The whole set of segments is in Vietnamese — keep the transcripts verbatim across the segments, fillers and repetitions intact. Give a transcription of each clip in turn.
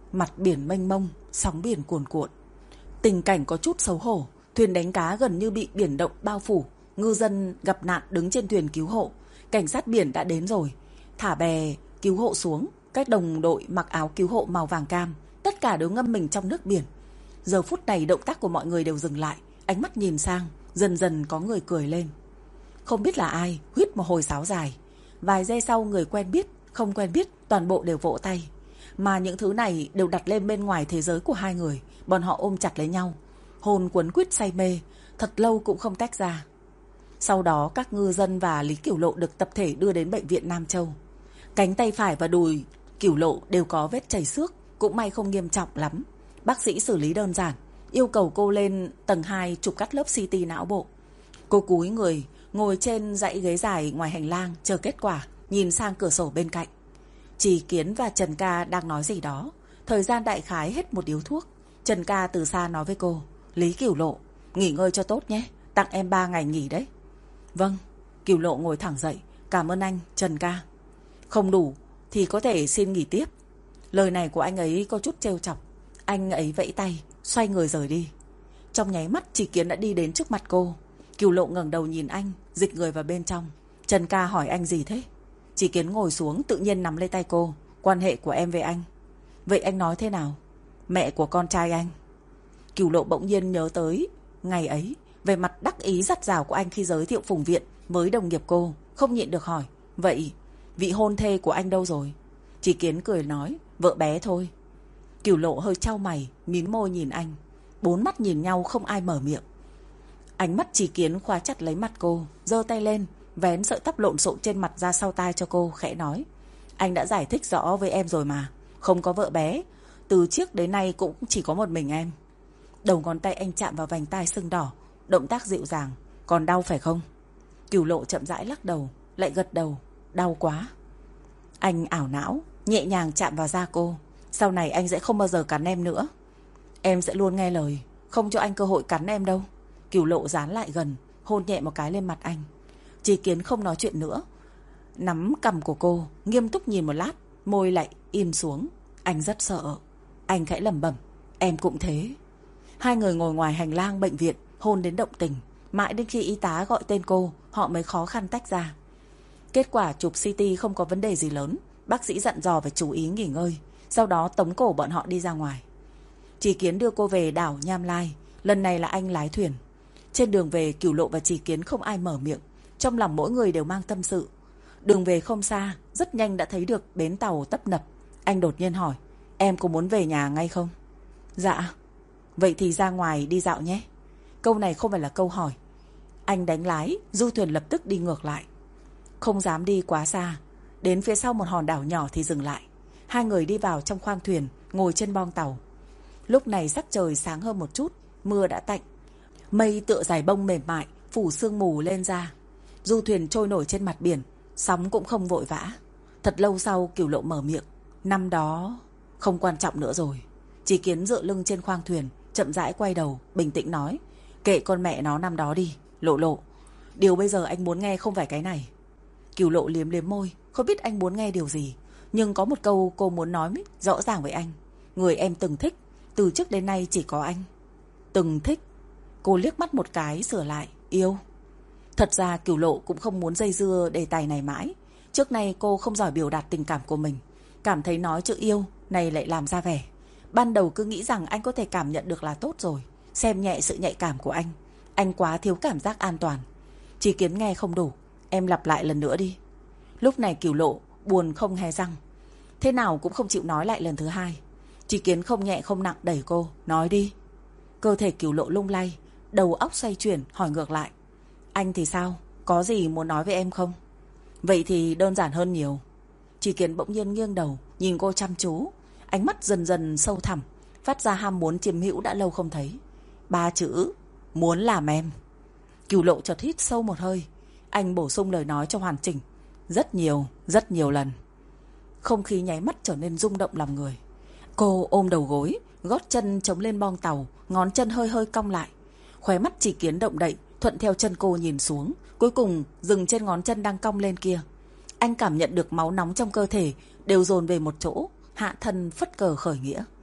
Mặt biển mênh mông, sóng biển cuồn cuộn. Tình cảnh có chút xấu hổ, thuyền đánh cá gần như bị biển động bao phủ. Ngư dân gặp nạn đứng trên thuyền cứu hộ. Cảnh sát biển đã đến rồi, thả bè cứu hộ xuống. Các đồng đội mặc áo cứu hộ màu vàng cam, tất cả đều ngâm mình trong nước biển. Giờ phút này động tác của mọi người đều dừng lại, ánh mắt nhìn sang. Dần dần có người cười lên. Không biết là ai, huýt một hồi sáo dài. Vài giây sau, người quen biết, không quen biết, toàn bộ đều vỗ tay. Mà những thứ này đều đặt lên bên ngoài thế giới của hai người. Bọn họ ôm chặt lấy nhau, hồn quấn quýt say mê, thật lâu cũng không tách ra. Sau đó các ngư dân và Lý Cửu Lộ được tập thể đưa đến bệnh viện Nam Châu. Cánh tay phải và đùi Cửu Lộ đều có vết chảy xước, cũng may không nghiêm trọng lắm. Bác sĩ xử lý đơn giản, yêu cầu cô lên tầng hai chụp cắt lớp xê tê não bộ. Cô cúi người, ngồi trên dãy ghế dài ngoài hành lang chờ kết quả, nhìn sang cửa sổ bên cạnh. Chỉ Kiến và Trần Ca đang nói gì đó. Thời gian đại khái hết một điếu thuốc. Trần Ca từ xa nói với cô, Lý Cửu Lộ, nghỉ ngơi cho tốt nhé, tặng em ba ngày nghỉ đấy. Vâng. Cửu Lộ ngồi thẳng dậy, cảm ơn anh, Trần Ca. Không đủ thì có thể xin nghỉ tiếp. Lời này của anh ấy có chút trêu chọc. Anh ấy vẫy tay, xoay người rời đi. Trong nháy mắt Chỉ Kiến đã đi đến trước mặt cô. Cửu Lộ ngẩng đầu nhìn anh, dịch người vào bên trong. Trần Ca hỏi anh gì thế? Chỉ Kiến ngồi xuống tự nhiên nắm lấy tay cô. Quan hệ của em với anh. Vậy anh nói thế nào? Mẹ của con trai anh. Cửu Lộ bỗng nhiên nhớ tới ngày ấy, về mặt đắc ý dắt dào của anh khi giới thiệu Phùng Viện với đồng nghiệp cô, không nhịn được hỏi, vậy vị hôn thê của anh đâu rồi? Chỉ Kiến cười nói, vợ bé thôi. Cửu Lộ hơi chau mày, mím môi nhìn anh. Bốn mắt nhìn nhau không ai mở miệng. Ánh mắt Chỉ Kiến khóa chặt lấy mặt cô, giơ tay lên, vén sợi tóc lộn xộn trên mặt ra sau tai cho cô, khẽ nói, anh đã giải thích rõ với em rồi mà, không có vợ bé, từ trước đến nay cũng chỉ có một mình em. Đầu ngón tay anh chạm vào vành tai sưng đỏ, động tác dịu dàng, còn đau phải không? Cửu Lộ chậm rãi lắc đầu, lại gật đầu, đau quá. Anh ảo não, nhẹ nhàng chạm vào da cô, sau này anh sẽ không bao giờ cắn em nữa. Em sẽ luôn nghe lời, không cho anh cơ hội cắn em đâu. Cửu Lộ dán lại gần, hôn nhẹ một cái lên mặt anh. Chỉ Kiến không nói chuyện nữa, nắm cằm của cô, nghiêm túc nhìn một lát, môi lại im xuống. Anh rất sợ. Anh khẽ lẩm bẩm, em cũng thế. Hai người ngồi ngoài hành lang bệnh viện, hôn đến động tình. Mãi đến khi y tá gọi tên cô, họ mới khó khăn tách ra. Kết quả chụp xê tê không có vấn đề gì lớn. Bác sĩ dặn dò phải chú ý nghỉ ngơi. Sau đó tống cổ bọn họ đi ra ngoài. Chỉ Kiến đưa cô về đảo Nham Lai. Lần này là anh lái thuyền. Trên đường về, Cửu Lộ và Chỉ Kiến không ai mở miệng. Trong lòng mỗi người đều mang tâm sự. Đường về không xa, rất nhanh đã thấy được bến tàu tấp nập. Anh đột nhiên hỏi, em có muốn về nhà ngay không? Dạ. Vậy thì ra ngoài đi dạo nhé. Câu này không phải là câu hỏi. Anh đánh lái, du thuyền lập tức đi ngược lại. Không dám đi quá xa. Đến phía sau một hòn đảo nhỏ thì dừng lại. Hai người đi vào trong khoang thuyền, ngồi trên boong tàu. Lúc này sắc trời sáng hơn một chút, mưa đã tạnh. Mây tựa dải bông mềm mại, phủ sương mù lên ra. Du thuyền trôi nổi trên mặt biển, sóng cũng không vội vã. Thật lâu sau, Cửu Lộ mở miệng. Năm đó không quan trọng nữa rồi. Chỉ Kiến dựa lưng trên khoang thuyền, chậm rãi quay đầu, bình tĩnh nói, kệ con mẹ nó năm đó đi, Lộ Lộ. Điều bây giờ anh muốn nghe không phải cái này. Cửu Lộ liếm liếm môi, không biết anh muốn nghe điều gì. Nhưng có một câu cô muốn nói rõ ràng với anh. Người em từng thích, từ trước đến nay chỉ có anh. Từng thích. Cô liếc mắt một cái, sửa lại, yêu. Thật ra Cửu Lộ cũng không muốn dây dưa đề tài này mãi. Trước nay cô không giỏi biểu đạt tình cảm của mình. Cảm thấy nói chữ yêu này lại làm ra vẻ. Ban đầu cứ nghĩ rằng anh có thể cảm nhận được là tốt rồi. Xem nhẹ sự nhạy cảm của anh. Anh quá thiếu cảm giác an toàn. Chỉ Kiến nghe không đủ. Em lặp lại lần nữa đi. Lúc này Cửu Lộ buồn không hé răng. Thế nào cũng không chịu nói lại lần thứ hai. Chỉ Kiến không nhẹ không nặng đẩy cô. Nói đi. Cơ thể Cửu Lộ lung lay, đầu óc xoay chuyển, hỏi ngược lại. Anh thì sao? Có gì muốn nói với em không? Vậy thì đơn giản hơn nhiều. Chỉ Kiến bỗng nhiên nghiêng đầu, nhìn cô chăm chú. Ánh mắt dần dần sâu thẳm, phát ra ham muốn chiếm hữu đã lâu không thấy. Ba chữ, muốn làm em. Cửu Lộ chợt hít sâu một hơi. Anh bổ sung lời nói cho hoàn chỉnh. Rất nhiều, rất nhiều lần. Không khí nháy mắt trở nên rung động lòng người. Cô ôm đầu gối, gót chân chống lên boong tàu, ngón chân hơi hơi cong lại. Khóe mắt Chỉ Kiến động đậy, thuận theo chân cô nhìn xuống, cuối cùng dừng trên ngón chân đang cong lên kia. Anh cảm nhận được máu nóng trong cơ thể đều dồn về một chỗ, hạ thân phất cờ khởi nghĩa.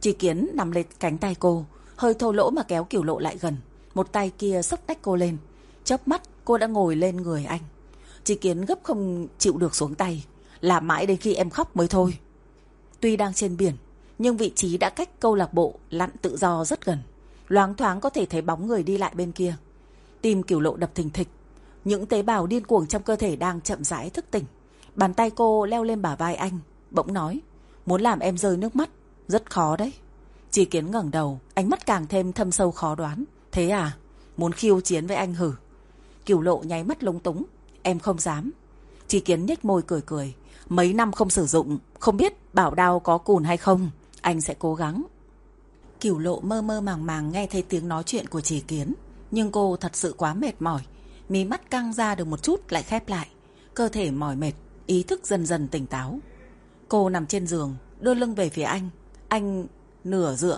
Tri Kiến nắm lấy cánh tay cô, hơi thô lỗ mà kéo Kiều Lộ lại gần. Một tay kia xốc tách cô lên. Chớp mắt cô đã ngồi lên người anh. Tri Kiến gấp không chịu được xuống tay. Làm mãi đến khi em khóc mới thôi. Tuy đang trên biển, nhưng vị trí đã cách câu lạc bộ lặn tự do rất gần. Loáng thoáng có thể thấy bóng người đi lại bên kia. Tim Kiều Lộ đập thình thịch. Những tế bào điên cuồng trong cơ thể đang chậm rãi thức tỉnh. Bàn tay cô leo lên bả vai anh, bỗng nói, muốn làm em rơi nước mắt, rất khó đấy. Tri Kiến ngẩng đầu, ánh mắt càng thêm thâm sâu khó đoán. Thế à? Muốn khiêu chiến với anh hử? Kiều Lộ nháy mắt lúng túng. Em không dám. Tri Kiến nhếch môi cười cười. Mấy năm không sử dụng, không biết bảo đao có cùn hay không. Anh sẽ cố gắng. Kiều Lộ mơ mơ màng màng nghe thấy tiếng nói chuyện của Tri Kiến. Nhưng cô thật sự quá mệt mỏi. Mí mắt căng ra được một chút lại khép lại. Cơ thể mỏi mệt, ý thức dần dần tỉnh táo. Cô nằm trên giường, đưa lưng về phía anh. Anh nửa dựa.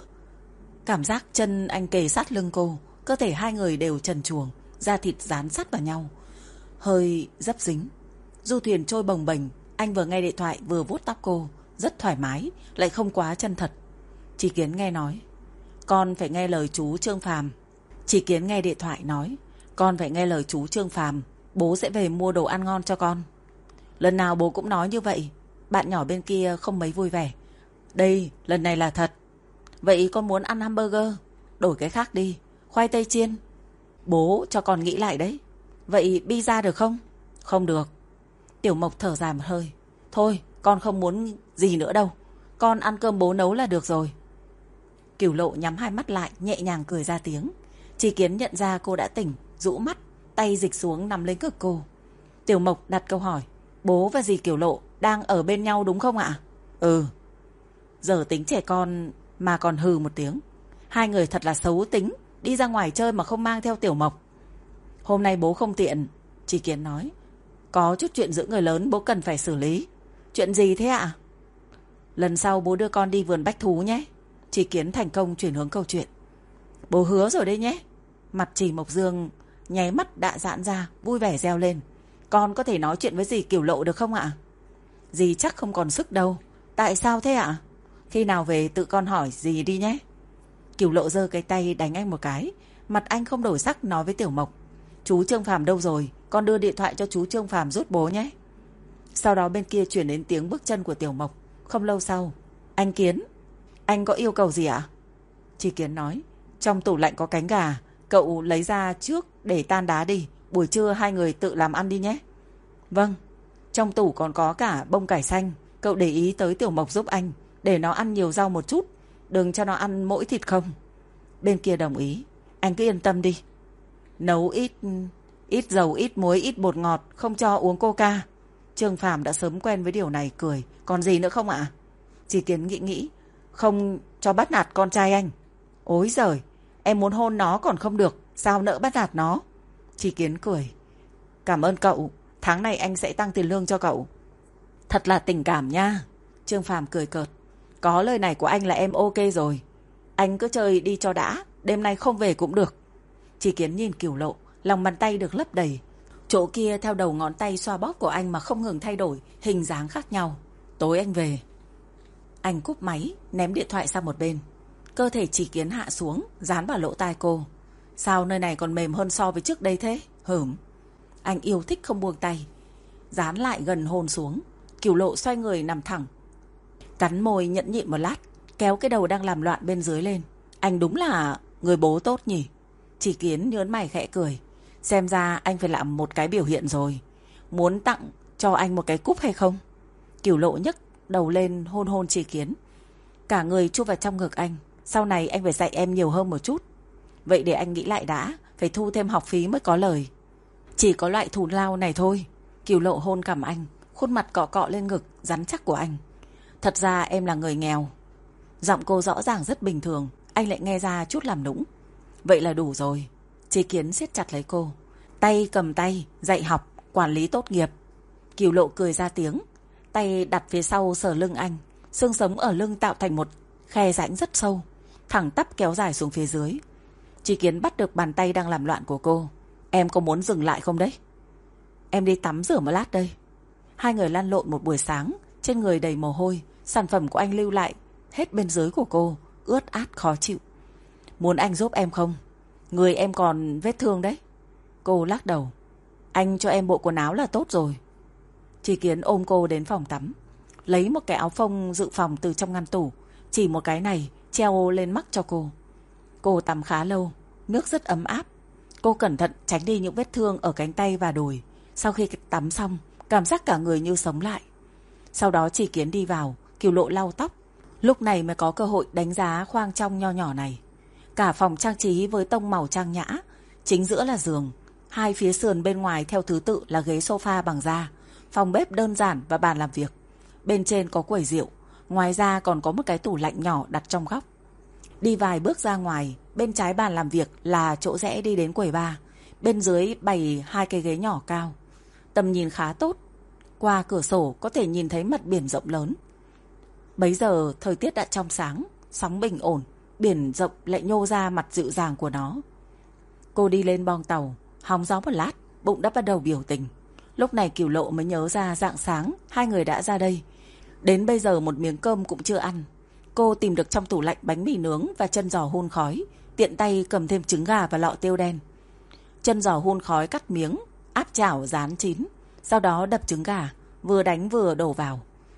Cảm giác chân anh kề sát lưng cô. Cơ thể hai người đều trần truồng, da thịt dán sát vào nhau, hơi dấp dính. Du thuyền trôi bồng bềnh. Anh vừa nghe điện thoại vừa vuốt tóc cô. Rất thoải mái, lại không quá chân thật. Tri Kiến nghe nói, con phải nghe lời chú Trương Phàm. Tri Kiến nghe điện thoại nói, con phải nghe lời chú Trương Phàm, bố sẽ về mua đồ ăn ngon cho con. Lần nào bố cũng nói như vậy. Bạn nhỏ bên kia không mấy vui vẻ. Đây, lần này là thật. Vậy con muốn ăn hamburger? Đổi cái khác đi, khoai tây chiên. Bố cho con nghĩ lại đấy. Vậy pizza được không? Không được. Tiểu Mộc thở dài một hơi. Thôi, con không muốn gì nữa đâu. Con ăn cơm bố nấu là được rồi. Kiều Lộ nhắm hai mắt lại, nhẹ nhàng cười ra tiếng. Tri Kiến nhận ra cô đã tỉnh, rũ mắt, tay dịch xuống nằm lên ngực cô. Tiểu Mộc đặt câu hỏi. Bố và dì Kiều Lộ đang ở bên nhau đúng không ạ? Ừ. Giờ tính trẻ con mà còn hừ một tiếng. Hai người thật là xấu tính, đi ra ngoài chơi mà không mang theo Tiểu Mộc. Hôm nay bố không tiện, Tri Kiến nói. Có chút chuyện giữa người lớn bố cần phải xử lý. Chuyện gì thế ạ? Lần sau bố đưa con đi vườn bách thú nhé. Tri Kiến thành công chuyển hướng câu chuyện. Bố hứa rồi đấy nhé. Mặt Trì Mộc Dương nháy mắt đã giãn ra, vui vẻ reo lên. Con có thể nói chuyện với dì Kiều Lộ được không ạ? Dì chắc không còn sức đâu. Tại sao thế ạ? Khi nào về tự con hỏi dì đi nhé. Kiều Lộ giơ cái tay đánh anh một cái. Mặt anh không đổi sắc nói với Tiểu Mộc. Chú Trương Phàm đâu rồi? Con đưa điện thoại cho chú Trương Phàm giúp bố nhé. Sau đó bên kia chuyển đến tiếng bước chân của Tiểu Mộc. Không lâu sau, anh Kiến, anh có yêu cầu gì ạ? Tri Kiến nói, trong tủ lạnh có cánh gà, cậu lấy ra trước để tan đá đi. Buổi trưa hai người tự làm ăn đi nhé. Vâng. Trong tủ còn có cả bông cải xanh. Cậu để ý tới Tiểu Mộc giúp anh, để nó ăn nhiều rau một chút, đừng cho nó ăn mỗi thịt không. Bên kia đồng ý. Anh cứ yên tâm đi. Nấu ít Ít dầu, ít muối, ít bột ngọt, không cho uống coca. Trương Phàm đã sớm quen với điều này, cười. Còn gì nữa không ạ? Tri Kiến nghĩ nghĩ. Không cho bắt nạt con trai anh. Ối giời, em muốn hôn nó còn không được, sao nỡ bắt nạt nó? Tri Kiến cười. Cảm ơn cậu, tháng này anh sẽ tăng tiền lương cho cậu. Thật là tình cảm nha. Trương Phàm cười cợt. Có lời này của anh là em ok rồi. Anh cứ chơi đi cho đã, đêm nay không về cũng được. Tri Kiến nhìn Kiều Lộ, lòng bàn tay được lấp đầy. Chỗ kia theo đầu ngón tay xoa bóp của anh mà không ngừng thay đổi, hình dáng khác nhau. Tối anh về. Anh cúp máy, ném điện thoại sang một bên. Cơ thể Tri Kiến hạ xuống, dán vào lỗ tai cô. Sao nơi này còn mềm hơn so với trước đây thế? Hửm. Anh yêu thích không buông tay. Dán lại gần hôn xuống. Kiều Lộ xoay người nằm thẳng, cắn môi nhẫn nhịn một lát, kéo cái đầu đang làm loạn bên dưới lên. Anh đúng là người bố tốt nhỉ? Tri Kiến nhớn mày khẽ cười. Xem ra anh phải làm một cái biểu hiện rồi. Muốn tặng cho anh một cái cúp hay không? Kiều Lộ nhấc đầu lên hôn hôn Tri Kiến. Cả người chui vào trong ngực anh. Sau này anh phải dạy em nhiều hơn một chút. Vậy để anh nghĩ lại đã. Phải thu thêm học phí mới có lời. Chỉ có loại thù lao này thôi. Kiều Lộ hôn cằm anh, khuôn mặt cọ cọ lên ngực rắn chắc của anh. Thật ra em là người nghèo. Giọng cô rõ ràng rất bình thường. Anh lại nghe ra chút làm nũng. Vậy là đủ rồi. Tri Kiến siết chặt lấy cô. Tay cầm tay, dạy học, quản lý tốt nghiệp. Kiều Lộ cười ra tiếng. Tay đặt phía sau sờ lưng anh. Xương sống ở lưng tạo thành một khe rãnh rất sâu, thẳng tắp kéo dài xuống phía dưới. Tri Kiến bắt được bàn tay đang làm loạn của cô. Em có muốn dừng lại không đấy? Em đi tắm rửa một lát đây. Hai người lăn lộn một buổi sáng, trên người đầy mồ hôi. Sản phẩm của anh lưu lại hết bên dưới của cô, ướt át khó chịu. Muốn anh giúp em không? Người em còn vết thương đấy. Cô lắc đầu. Anh cho em bộ quần áo là tốt rồi. Tri Kiến ôm cô đến phòng tắm, lấy một cái áo phông dự phòng từ trong ngăn tủ, chỉ một cái này treo lên mắt cho cô. Cô tắm khá lâu, nước rất ấm áp. Cô cẩn thận tránh đi những vết thương ở cánh tay và đùi. Sau khi tắm xong, cảm giác cả người như sống lại. Sau đó Tri Kiến đi vào, Kiều Lộ lau tóc. Lúc này mới có cơ hội đánh giá khoang trong nho nhỏ này. Cả phòng trang trí với tông màu trang nhã. Chính giữa là giường, hai phía sườn bên ngoài theo thứ tự là ghế sofa bằng da, phòng bếp đơn giản và bàn làm việc. Bên trên có quầy rượu, ngoài ra còn có một cái tủ lạnh nhỏ đặt trong góc. Đi vài bước ra ngoài, bên trái bàn làm việc là chỗ rẽ đi đến quầy bar. Bên dưới bày hai cái ghế nhỏ cao. Tầm nhìn khá tốt. Qua cửa sổ có thể nhìn thấy mặt biển rộng lớn. Bấy giờ thời tiết đã trong sáng, sóng bình ổn, biển rộng lại nhô ra mặt dịu dàng của nó. Cô đi lên boong tàu, hóng gió một lát, bụng đã bắt đầu biểu tình. Lúc này Kiều Lộ mới nhớ ra rạng sáng hai người đã ra đây. Đến bây giờ một miếng cơm cũng chưa ăn. Cô tìm được trong tủ lạnh bánh mì nướng và chân giò hun khói, tiện tay cầm thêm trứng gà và lọ tiêu đen. Chân giò hun khói cắt miếng, áp chảo rán chín, sau đó đập trứng gà, vừa đánh vừa đổ vào.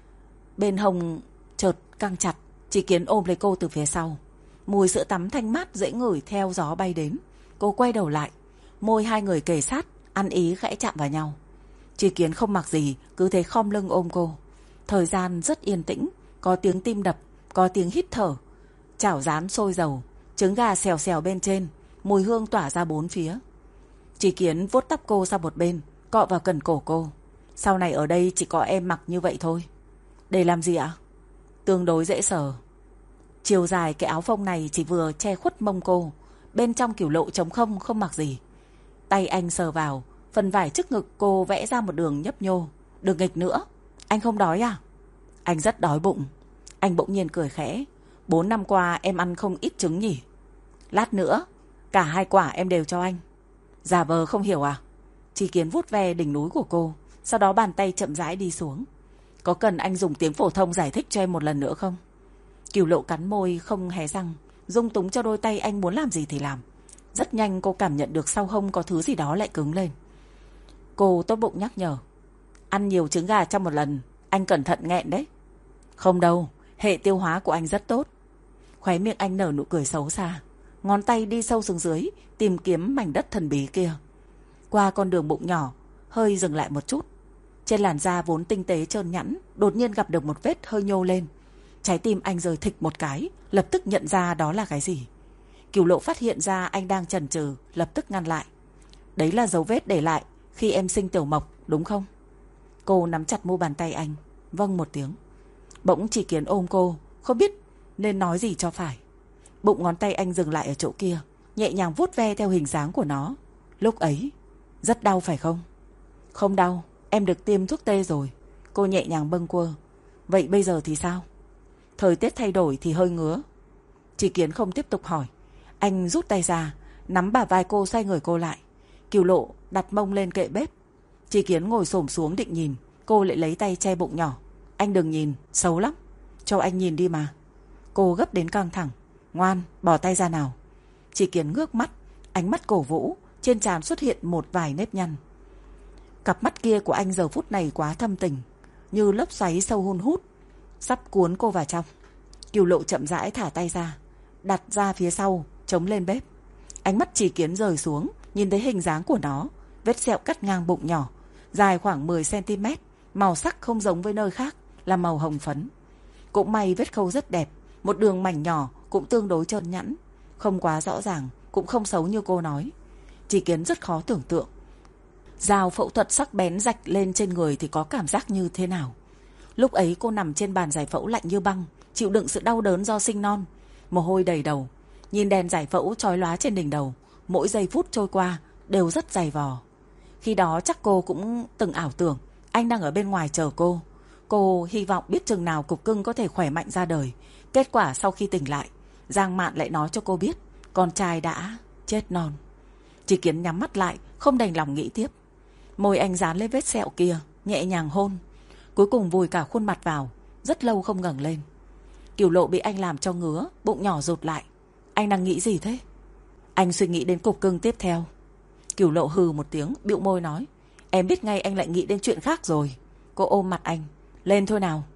Bên hông chợt căng chặt, Tri Kiến ôm lấy cô từ phía sau. Mùi sữa tắm thanh mát dễ ngửi theo gió bay đến. Cô quay đầu lại, môi hai người kề sát, ăn ý khẽ chạm vào nhau. Tri Kiến không mặc gì, cứ thế khom lưng ôm cô. Thời gian rất yên tĩnh, có tiếng tim đập, có tiếng hít thở. Chảo rán sôi dầu, trứng gà xèo xèo bên trên, mùi hương tỏa ra bốn phía. Tri Kiến vuốt tóc cô sang một bên, cọ vào cần cổ cô. Sau này ở đây chỉ có em mặc như vậy thôi. Để làm gì ạ? Tương đối dễ sờ. Chiều dài cái áo phông này chỉ vừa che khuất mông cô. Bên trong Kiều Lộ trống không, không mặc gì. Tay anh sờ vào, phần vải trước ngực cô vẽ ra một đường nhấp nhô. Đừng nghịch nữa. Anh không đói à? Anh rất đói bụng. Anh bỗng nhiên cười khẽ. Bốn năm qua em ăn không ít trứng nhỉ? Lát nữa, cả hai quả em đều cho anh. Giả vờ không hiểu à? Tri Kiến vuốt ve đỉnh núi của cô, sau đó bàn tay chậm rãi đi xuống. Có cần anh dùng tiếng phổ thông giải thích cho em một lần nữa không? Kiều Lộ cắn môi không hé răng, dung túng cho đôi tay anh muốn làm gì thì làm. Rất nhanh cô cảm nhận được sau hông có thứ gì đó lại cứng lên. Cô tốt bụng nhắc nhở. Ăn nhiều trứng gà trong một lần, anh cẩn thận nghẹn đấy. Không đâu, hệ tiêu hóa của anh rất tốt. Khóe miệng anh nở nụ cười xấu xa, ngón tay đi sâu xuống dưới, tìm kiếm mảnh đất thần bí kia. Qua con đường bụng nhỏ, hơi dừng lại một chút. Trên làn da vốn tinh tế trơn nhẵn, đột nhiên gặp được một vết hơi nhô lên. Trái tim anh rời thịch một cái, lập tức nhận ra đó là cái gì. Kiều Lộ phát hiện ra anh đang chần chừ, lập tức ngăn lại. Đấy là dấu vết để lại khi em sinh Tiểu Mộc, đúng không? Cô nắm chặt mu bàn tay anh. Vâng một tiếng. Bỗng Tri Kiến ôm cô, không biết nên nói gì cho phải. Bụng ngón tay anh dừng lại ở chỗ kia, nhẹ nhàng vuốt ve theo hình dáng của nó. Lúc ấy, rất đau phải không? Không đau, em được tiêm thuốc tê rồi. Cô nhẹ nhàng bâng quơ. Vậy bây giờ thì sao? Thời tiết thay đổi thì hơi ngứa. Tri Kiến không tiếp tục hỏi. Anh rút tay ra, nắm bả vai cô, xoay người cô lại. Kiều Lộ đặt mông lên kệ bếp. Tri Kiến ngồi xổm xuống định nhìn, cô lại lấy tay che bụng nhỏ. Anh đừng nhìn, xấu lắm. Cho anh nhìn đi mà. Cô gấp đến căng thẳng. Ngoan, bỏ tay ra nào. Tri Kiến ngước mắt, ánh mắt cổ vũ, trên trán xuất hiện một vài nếp nhăn. Cặp mắt kia của anh giờ phút này quá thâm tình, như lốc xoáy sâu hun hút, sắp cuốn cô vào trong. Kiều Lộ chậm rãi thả tay ra, đặt ra phía sau, chống lên bếp. Ánh mắt Tri Kiến rời xuống, nhìn thấy hình dáng của nó, vết sẹo cắt ngang bụng nhỏ, dài khoảng mười xăng ti mét, màu sắc không giống với nơi khác, là màu hồng phấn. Cũng may vết khâu rất đẹp, một đường mảnh nhỏ cũng tương đối trơn nhẵn, không quá rõ ràng, cũng không xấu như cô nói. Tri Kiến rất khó tưởng tượng dao phẫu thuật sắc bén rạch lên trên người thì có cảm giác như thế nào. Lúc ấy cô nằm trên bàn giải phẫu lạnh như băng, chịu đựng sự đau đớn do sinh non, mồ hôi đầy đầu, nhìn đèn giải phẫu chói lóa trên đỉnh đầu, mỗi giây phút trôi qua đều rất dày vò. Khi đó chắc cô cũng từng ảo tưởng anh đang ở bên ngoài chờ cô. Cô hy vọng biết chừng nào cục cưng có thể khỏe mạnh ra đời. Kết quả sau khi tỉnh lại, Giang Mạn lại nói cho cô biết con trai đã chết non. Tri Kiến nhắm mắt lại, không đành lòng nghĩ tiếp. Môi anh dán lên vết sẹo kia, nhẹ nhàng hôn, cuối cùng vùi cả khuôn mặt vào, rất lâu không ngẩng lên. Cửu Lộ bị anh làm cho ngứa, bụng nhỏ rụt lại. Anh đang nghĩ gì thế? Anh suy nghĩ đến cục cưng tiếp theo. Cửu Lộ hừ một tiếng, bĩu môi nói. Em biết ngay anh lại nghĩ đến chuyện khác rồi. Cô ôm mặt anh. Lên thôi nào.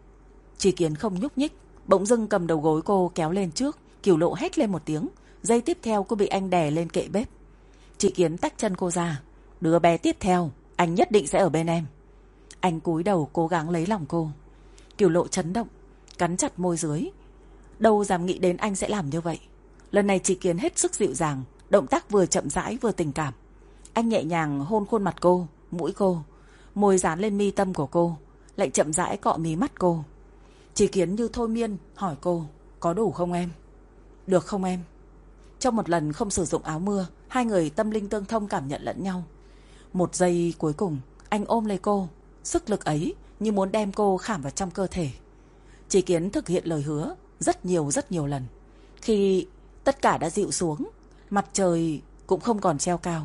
Chỉ Kiến không nhúc nhích, bỗng dưng cầm đầu gối cô kéo lên trước. Cửu Lộ hét lên một tiếng. Giây tiếp theo cô bị anh đè lên kệ bếp. Chỉ Kiến tách chân cô ra. Đứa bé tiếp theo, anh nhất định sẽ ở bên em. Anh cúi đầu cố gắng lấy lòng cô. Cửu Lộ chấn động, cắn chặt môi dưới. Đâu dám nghĩ đến anh sẽ làm như vậy. Lần này Chỉ Kiến hết sức dịu dàng, động tác vừa chậm rãi vừa tình cảm. Anh nhẹ nhàng hôn khuôn mặt cô, mũi cô, môi dán lên mi tâm của cô, lại chậm rãi cọ mí mắt cô. Chỉ Kiến như thôi miên hỏi cô, có đủ không em? Được không em? Trong một lần không sử dụng áo mưa, hai người tâm linh tương thông cảm nhận lẫn nhau. Một giây cuối cùng, anh ôm lấy cô, sức lực ấy như muốn đem cô khảm vào trong cơ thể. Chỉ Kiến thực hiện lời hứa rất nhiều rất nhiều lần. Khi tất cả đã dịu xuống, mặt trời cũng không còn treo cao,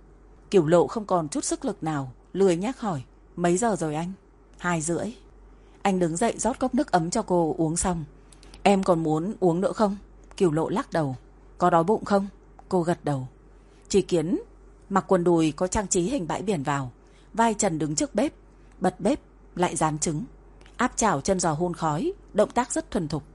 Cửu Lộ không còn chút sức lực nào, lười nhác hỏi, mấy giờ rồi anh? Hai rưỡi. Anh đứng dậy rót cốc nước ấm cho cô uống xong. Em còn muốn uống nữa không? Cửu Lộ lắc đầu. Có đói bụng không? Cô gật đầu. Chỉ Kiến mặc quần đùi có trang trí hình bãi biển vào, vai trần đứng trước bếp, bật bếp lại rán trứng, áp chảo chân giò hun khói, động tác rất thuần thục.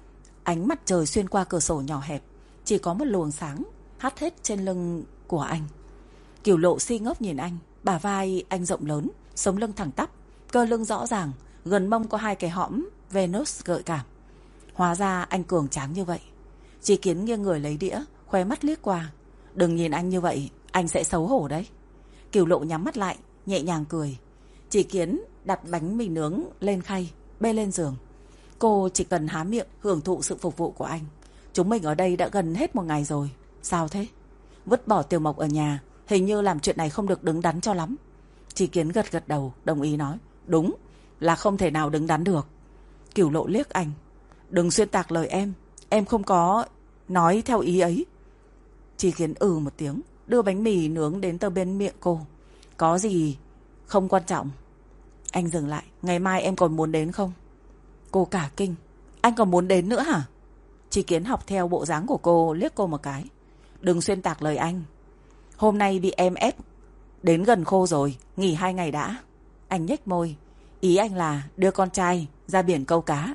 Ánh mặt trời xuyên qua cửa sổ nhỏ hẹp, chỉ có một luồng sáng hắt hết trên lưng của anh. Cửu Lộ si ngốc nhìn anh, bả vai anh rộng lớn, sống lưng thẳng tắp, cơ lưng rõ ràng, gần mông có hai cái hõm Venus gợi cảm. Hóa ra anh cường tráng như vậy. Chỉ Kiến nghiêng người lấy đĩa, khóe mắt liếc qua. Đừng nhìn anh như vậy, anh sẽ xấu hổ đấy. Cửu Lộ nhắm mắt lại, nhẹ nhàng cười. Chỉ Kiến đặt bánh mì nướng lên khay, bê lên giường. Cô chỉ cần há miệng hưởng thụ sự phục vụ của anh. Chúng mình ở đây đã gần hết một ngày rồi. Sao thế? Vứt bỏ Tiểu Mộc ở nhà, hình như làm chuyện này không được đứng đắn cho lắm. Chỉ Kiến gật gật đầu, đồng ý nói. Đúng, là không thể nào đứng đắn được. Cửu Lộ liếc anh. Đừng xuyên tạc lời em, em không có nói theo ý ấy. Chỉ Kiến ừ một tiếng, đưa bánh mì nướng đến tờ bên miệng cô. Có gì không quan trọng. Anh dừng lại. Ngày mai em còn muốn đến không? Cô cả kinh. Anh còn muốn đến nữa hả? Chỉ Kiến học theo bộ dáng của cô, liếc cô một cái. Đừng xuyên tạc lời anh. Hôm nay bị em ép đến gần khô rồi, nghỉ hai ngày đã. Anh nhếch môi. Ý anh là đưa con trai ra biển câu cá.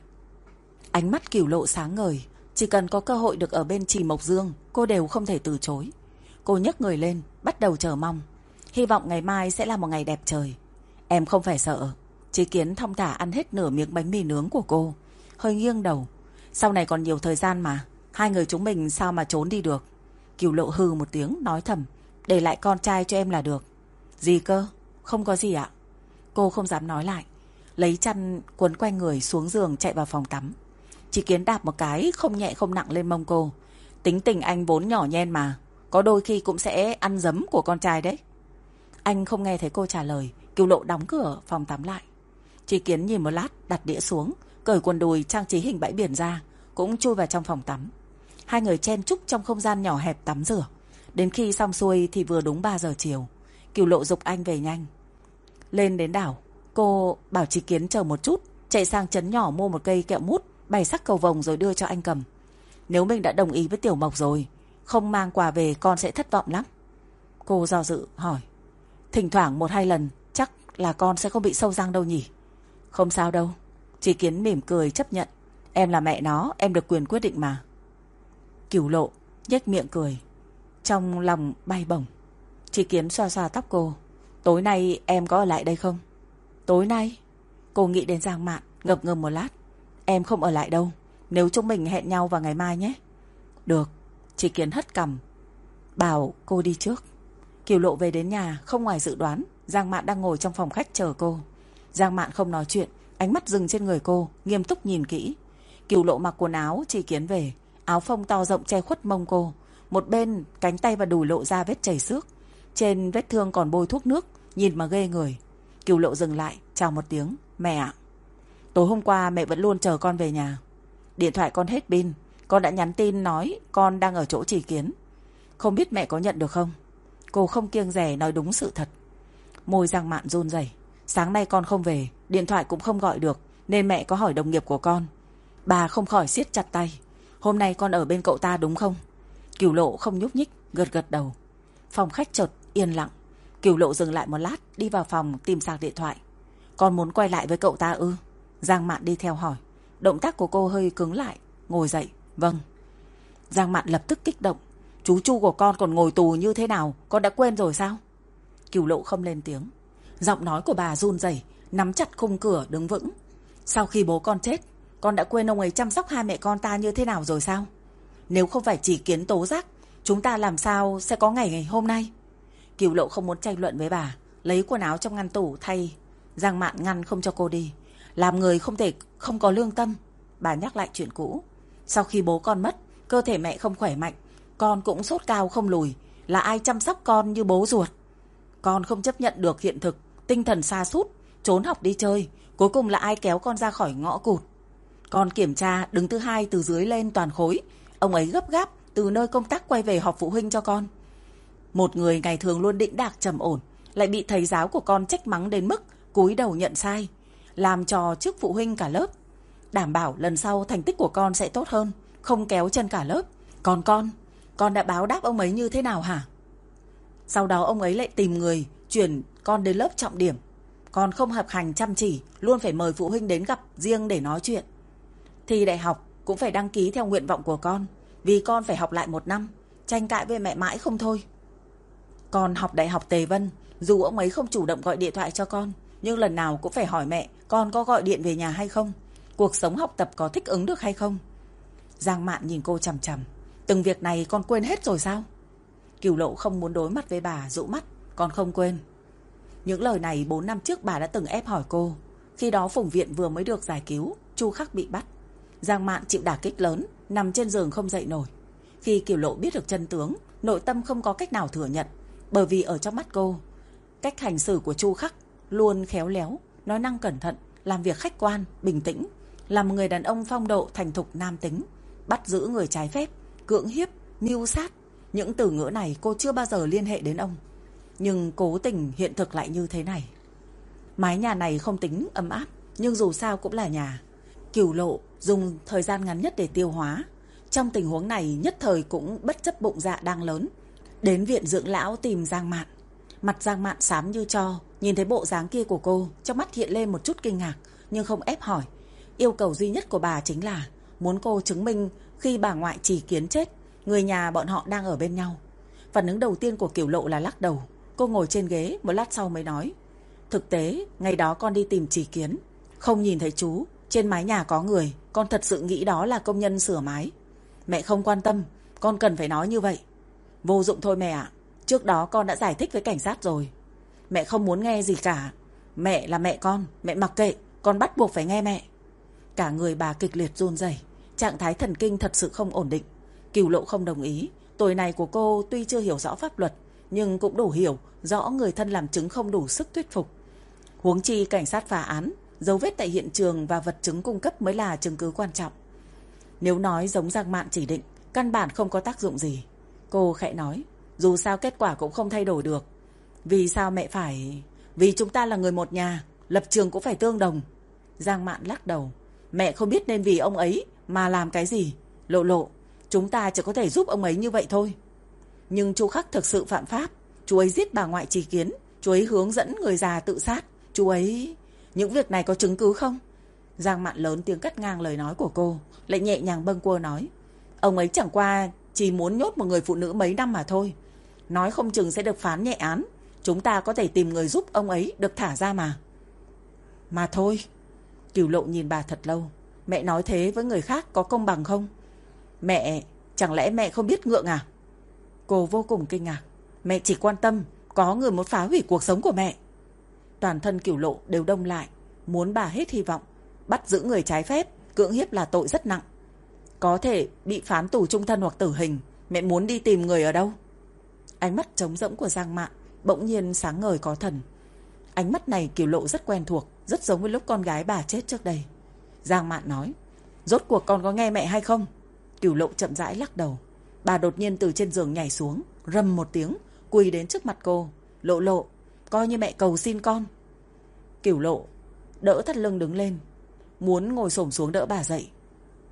Ánh mắt Cửu Lộ sáng ngời. Chỉ cần có cơ hội được ở bên Trì Mộc Dương, cô đều không thể từ chối. Cô nhấc người lên, bắt đầu chờ mong. Hy vọng ngày mai sẽ là một ngày đẹp trời. Em không phải sợ. Chỉ Kiến thong thả ăn hết nửa miếng bánh mì nướng của cô, hơi nghiêng đầu. Sau này còn nhiều thời gian mà, hai người chúng mình sao mà trốn đi được. Cửu Lộ hừ một tiếng, nói thầm. Để lại con trai cho em là được. Gì cơ? Không có gì ạ. Cô không dám nói lại, lấy chăn quấn quanh người xuống giường chạy vào phòng tắm. Chỉ Kiến đạp một cái không nhẹ không nặng lên mông cô. Tính tình anh vốn nhỏ nhen mà, có đôi khi cũng sẽ ăn giấm của con trai đấy. Anh không nghe thấy cô trả lời. Cửu Lộ đóng cửa phòng tắm lại. Chỉ Kiến nhìn một lát, đặt đĩa xuống, cởi quần đùi trang trí hình bãi biển ra, cũng chui vào trong phòng tắm. Hai người chen chúc trong không gian nhỏ hẹp tắm rửa. Đến khi xong xuôi thì vừa đúng ba giờ chiều. Cửu Lộ giục anh về nhanh. Lên đến đảo, cô bảo Chỉ Kiến chờ một chút, chạy sang trấn nhỏ mua một cây kẹo mút bảy sắc cầu vồng rồi đưa cho anh cầm. Nếu mình đã đồng ý với Tiểu Mộc rồi, không mang quà về con sẽ thất vọng lắm. Cô do dự hỏi. Thỉnh thoảng một hai lần, chắc là con sẽ không bị sâu răng đâu nhỉ? Không sao đâu. Chỉ Kiến mỉm cười chấp nhận. Em là mẹ nó, em được quyền quyết định mà. Cửu Lộ nhếch miệng cười, trong lòng bay bổng. Chỉ Kiến xoa xoa tóc cô. Tối nay em có ở lại đây không? Tối nay? Cô nghĩ đến Giang Mạn, ngập ngừng một lát. Em không ở lại đâu, nếu chúng mình hẹn nhau vào ngày mai nhé. Được. Chỉ Kiến hất cằm, bảo cô đi trước. Cửu Lộ về đến nhà, không ngoài dự đoán, Giang Mạn đang ngồi trong phòng khách chờ cô. Giang Mạn không nói chuyện, ánh mắt dừng trên người cô, nghiêm túc nhìn kỹ. Cửu Lộ mặc quần áo Chỉ Kiến về, áo phông to rộng che khuất mông cô, một bên cánh tay và đùi lộ ra vết chảy xước, trên vết thương còn bôi thuốc nước, nhìn mà ghê người. Cửu Lộ dừng lại, chào một tiếng. Mẹ ạ. Tối hôm qua mẹ vẫn luôn chờ con về nhà. Điện thoại con hết pin, con đã nhắn tin nói con đang ở chỗ Chỉ Kiến. Không biết mẹ có nhận được không? Cô không kiêng dè nói đúng sự thật. Môi Giang Mạn run rẩy. Sáng nay con không về, điện thoại cũng không gọi được, nên mẹ có hỏi đồng nghiệp của con. Bà không khỏi siết chặt tay. Hôm nay con ở bên cậu ta đúng không? Cửu Lộ không nhúc nhích, gật gật đầu. Phòng khách chợt yên lặng. Cửu Lộ dừng lại một lát, đi vào phòng tìm sạc điện thoại. Con muốn quay lại với cậu ta ư? Giang Mạn đi theo hỏi. Động tác của cô hơi cứng lại, ngồi dậy. Vâng. Giang Mạn lập tức kích động. Chú Chu của con còn ngồi tù như thế nào, con đã quên rồi sao? Cửu Lộ không lên tiếng. Giọng nói của bà run rẩy, nắm chặt khung cửa đứng vững. Sau khi bố con chết, con đã quên ông ấy chăm sóc hai mẹ con ta như thế nào rồi sao? Nếu không phải chỉ kiến tố giác, chúng ta làm sao sẽ có ngày ngày hôm nay? Cửu Lộ không muốn tranh luận với bà, lấy quần áo trong ngăn tủ thay. Giang Mạn ngăn không cho cô đi. Làm người không thể không có lương tâm. Bà nhắc lại chuyện cũ. Sau khi bố con mất, cơ thể mẹ không khỏe mạnh, con cũng sốt cao không lùi. Là ai chăm sóc con như bố ruột? Con không chấp nhận được hiện thực, tinh thần sa sút, trốn học đi chơi. Cuối cùng là ai kéo con ra khỏi ngõ cụt? Con kiểm tra đứng thứ hai từ dưới lên toàn khối. Ông ấy gấp gáp từ nơi công tác quay về họp phụ huynh cho con. Một người ngày thường luôn đĩnh đạc trầm ổn, lại bị thầy giáo của con trách mắng đến mức cúi đầu nhận sai, làm trò trước phụ huynh cả lớp. Đảm bảo lần sau thành tích của con sẽ tốt hơn, không kéo chân cả lớp. Còn con, con đã báo đáp ông ấy như thế nào hả? Sau đó ông ấy lại tìm người chuyển con đến lớp trọng điểm. Con không học hành chăm chỉ, luôn phải mời phụ huynh đến gặp riêng để nói chuyện. Thi đại học cũng phải đăng ký theo nguyện vọng của con, vì con phải học lại một năm. Tranh cãi với mẹ mãi không thôi. Con học đại học Tề Vân, dù ông ấy không chủ động gọi điện thoại cho con, nhưng lần nào cũng phải hỏi mẹ con có gọi điện về nhà hay không, cuộc sống học tập có thích ứng được hay không. Giang Mạn nhìn cô chằm chằm. Từng việc này con quên hết rồi sao? Cửu Lộ không muốn đối mặt với bà, dụ mắt. Con không quên. Những lời này bốn năm trước bà đã từng ép hỏi cô. Khi đó Phùng Viện vừa mới được giải cứu, Chu Khắc bị bắt. Giang Mạn chịu đả kích lớn, nằm trên giường không dậy nổi. Khi Cửu Lộ biết được chân tướng, nội tâm không có cách nào thừa nhận. Bởi vì ở trong mắt cô, cách hành xử của Chu Khắc luôn khéo léo, nói năng cẩn thận, làm việc khách quan, bình tĩnh, là một người đàn ông phong độ thành thục nam tính. Bắt giữ người trái phép, cưỡng hiếp, mưu sát. Những từ ngữ này cô chưa bao giờ liên hệ đến ông. Nhưng cố tình hiện thực lại như thế này. Mái nhà này không tính ấm áp, nhưng dù sao cũng là nhà. Cửu Lộ dùng thời gian ngắn nhất để tiêu hóa. Trong tình huống này nhất thời cũng bất chấp bụng dạ đang lớn, đến viện dưỡng lão tìm Giang Mạn. Mặt Giang Mạn xám như tro, nhìn thấy bộ dáng kia của cô, trong mắt hiện lên một chút kinh ngạc, nhưng không ép hỏi. Yêu cầu duy nhất của bà chính là muốn cô chứng minh khi bà ngoại Chỉ Kiến chết, người nhà bọn họ đang ở bên nhau. Phản ứng đầu tiên của Cửu Lộ là lắc đầu. Cô ngồi trên ghế, một lát sau mới nói. Thực tế, ngày đó con đi tìm Chỉ Kiến, không nhìn thấy chú. Trên mái nhà có người, con thật sự nghĩ đó là công nhân sửa mái. Mẹ không quan tâm, con cần phải nói như vậy. Vô dụng thôi mẹ ạ. Trước đó con đã giải thích với cảnh sát rồi. Mẹ không muốn nghe gì cả. Mẹ là mẹ con, mẹ mặc kệ, con bắt buộc phải nghe mẹ. Cả người bà kịch liệt run rẩy, trạng thái thần kinh thật sự không ổn định. Cửu Lộ không đồng ý. Tuổi này của cô tuy chưa hiểu rõ pháp luật, nhưng cũng đủ hiểu rõ người thân làm chứng không đủ sức thuyết phục. Huống chi cảnh sát phá án, dấu vết tại hiện trường và vật chứng cung cấp mới là chứng cứ quan trọng. Nếu nói giống Giang Mạn chỉ định, căn bản không có tác dụng gì. Cô khẽ nói, dù sao kết quả cũng không thay đổi được. Vì sao mẹ phải... Vì chúng ta là người một nhà, lập trường cũng phải tương đồng. Giang Mạn lắc đầu. Mẹ không biết nên vì ông ấy mà làm cái gì. Lộ Lộ, chúng ta chỉ có thể giúp ông ấy như vậy thôi. Nhưng Chu Khắc thực sự phạm pháp. Chú ấy giết bà ngoại Chỉ Kiến, chú ấy hướng dẫn người già tự sát, chú ấy... Những việc này có chứng cứ không? Giang Mạn lớn tiếng cắt ngang lời nói của cô, lại nhẹ nhàng bâng quơ nói. Ông ấy chẳng qua chỉ muốn nhốt một người phụ nữ mấy năm mà thôi. Nói không chừng sẽ được phán nhẹ án. Chúng ta có thể tìm người giúp ông ấy được thả ra mà. Mà thôi. Cửu Lộ nhìn bà thật lâu. Mẹ nói thế với người khác có công bằng không? Mẹ, chẳng lẽ mẹ không biết ngượng à? Cô vô cùng kinh ngạc. Mẹ chỉ quan tâm có người muốn phá hủy cuộc sống của mẹ. Toàn thân Cửu Lộ đều đông lại, muốn bà hết hy vọng. Bắt giữ người trái phép, cưỡng hiếp là tội rất nặng, có thể bị phán tù trung thân hoặc tử hình. Mẹ muốn đi tìm người ở đâu? Ánh mắt trống rỗng của Giang Mạn bỗng nhiên sáng ngời có thần. Ánh mắt này Cửu Lộ rất quen thuộc, rất giống với lúc con gái bà chết trước đây. Giang Mạn nói, rốt cuộc con có nghe mẹ hay không? Cửu Lộ chậm rãi lắc đầu. Bà đột nhiên từ trên giường nhảy xuống, rầm một tiếng, quỳ đến trước mặt cô. Lộ Lộ, coi như mẹ cầu xin con. Cửu Lộ đỡ thắt lưng đứng lên, muốn ngồi xổm xuống đỡ bà dậy.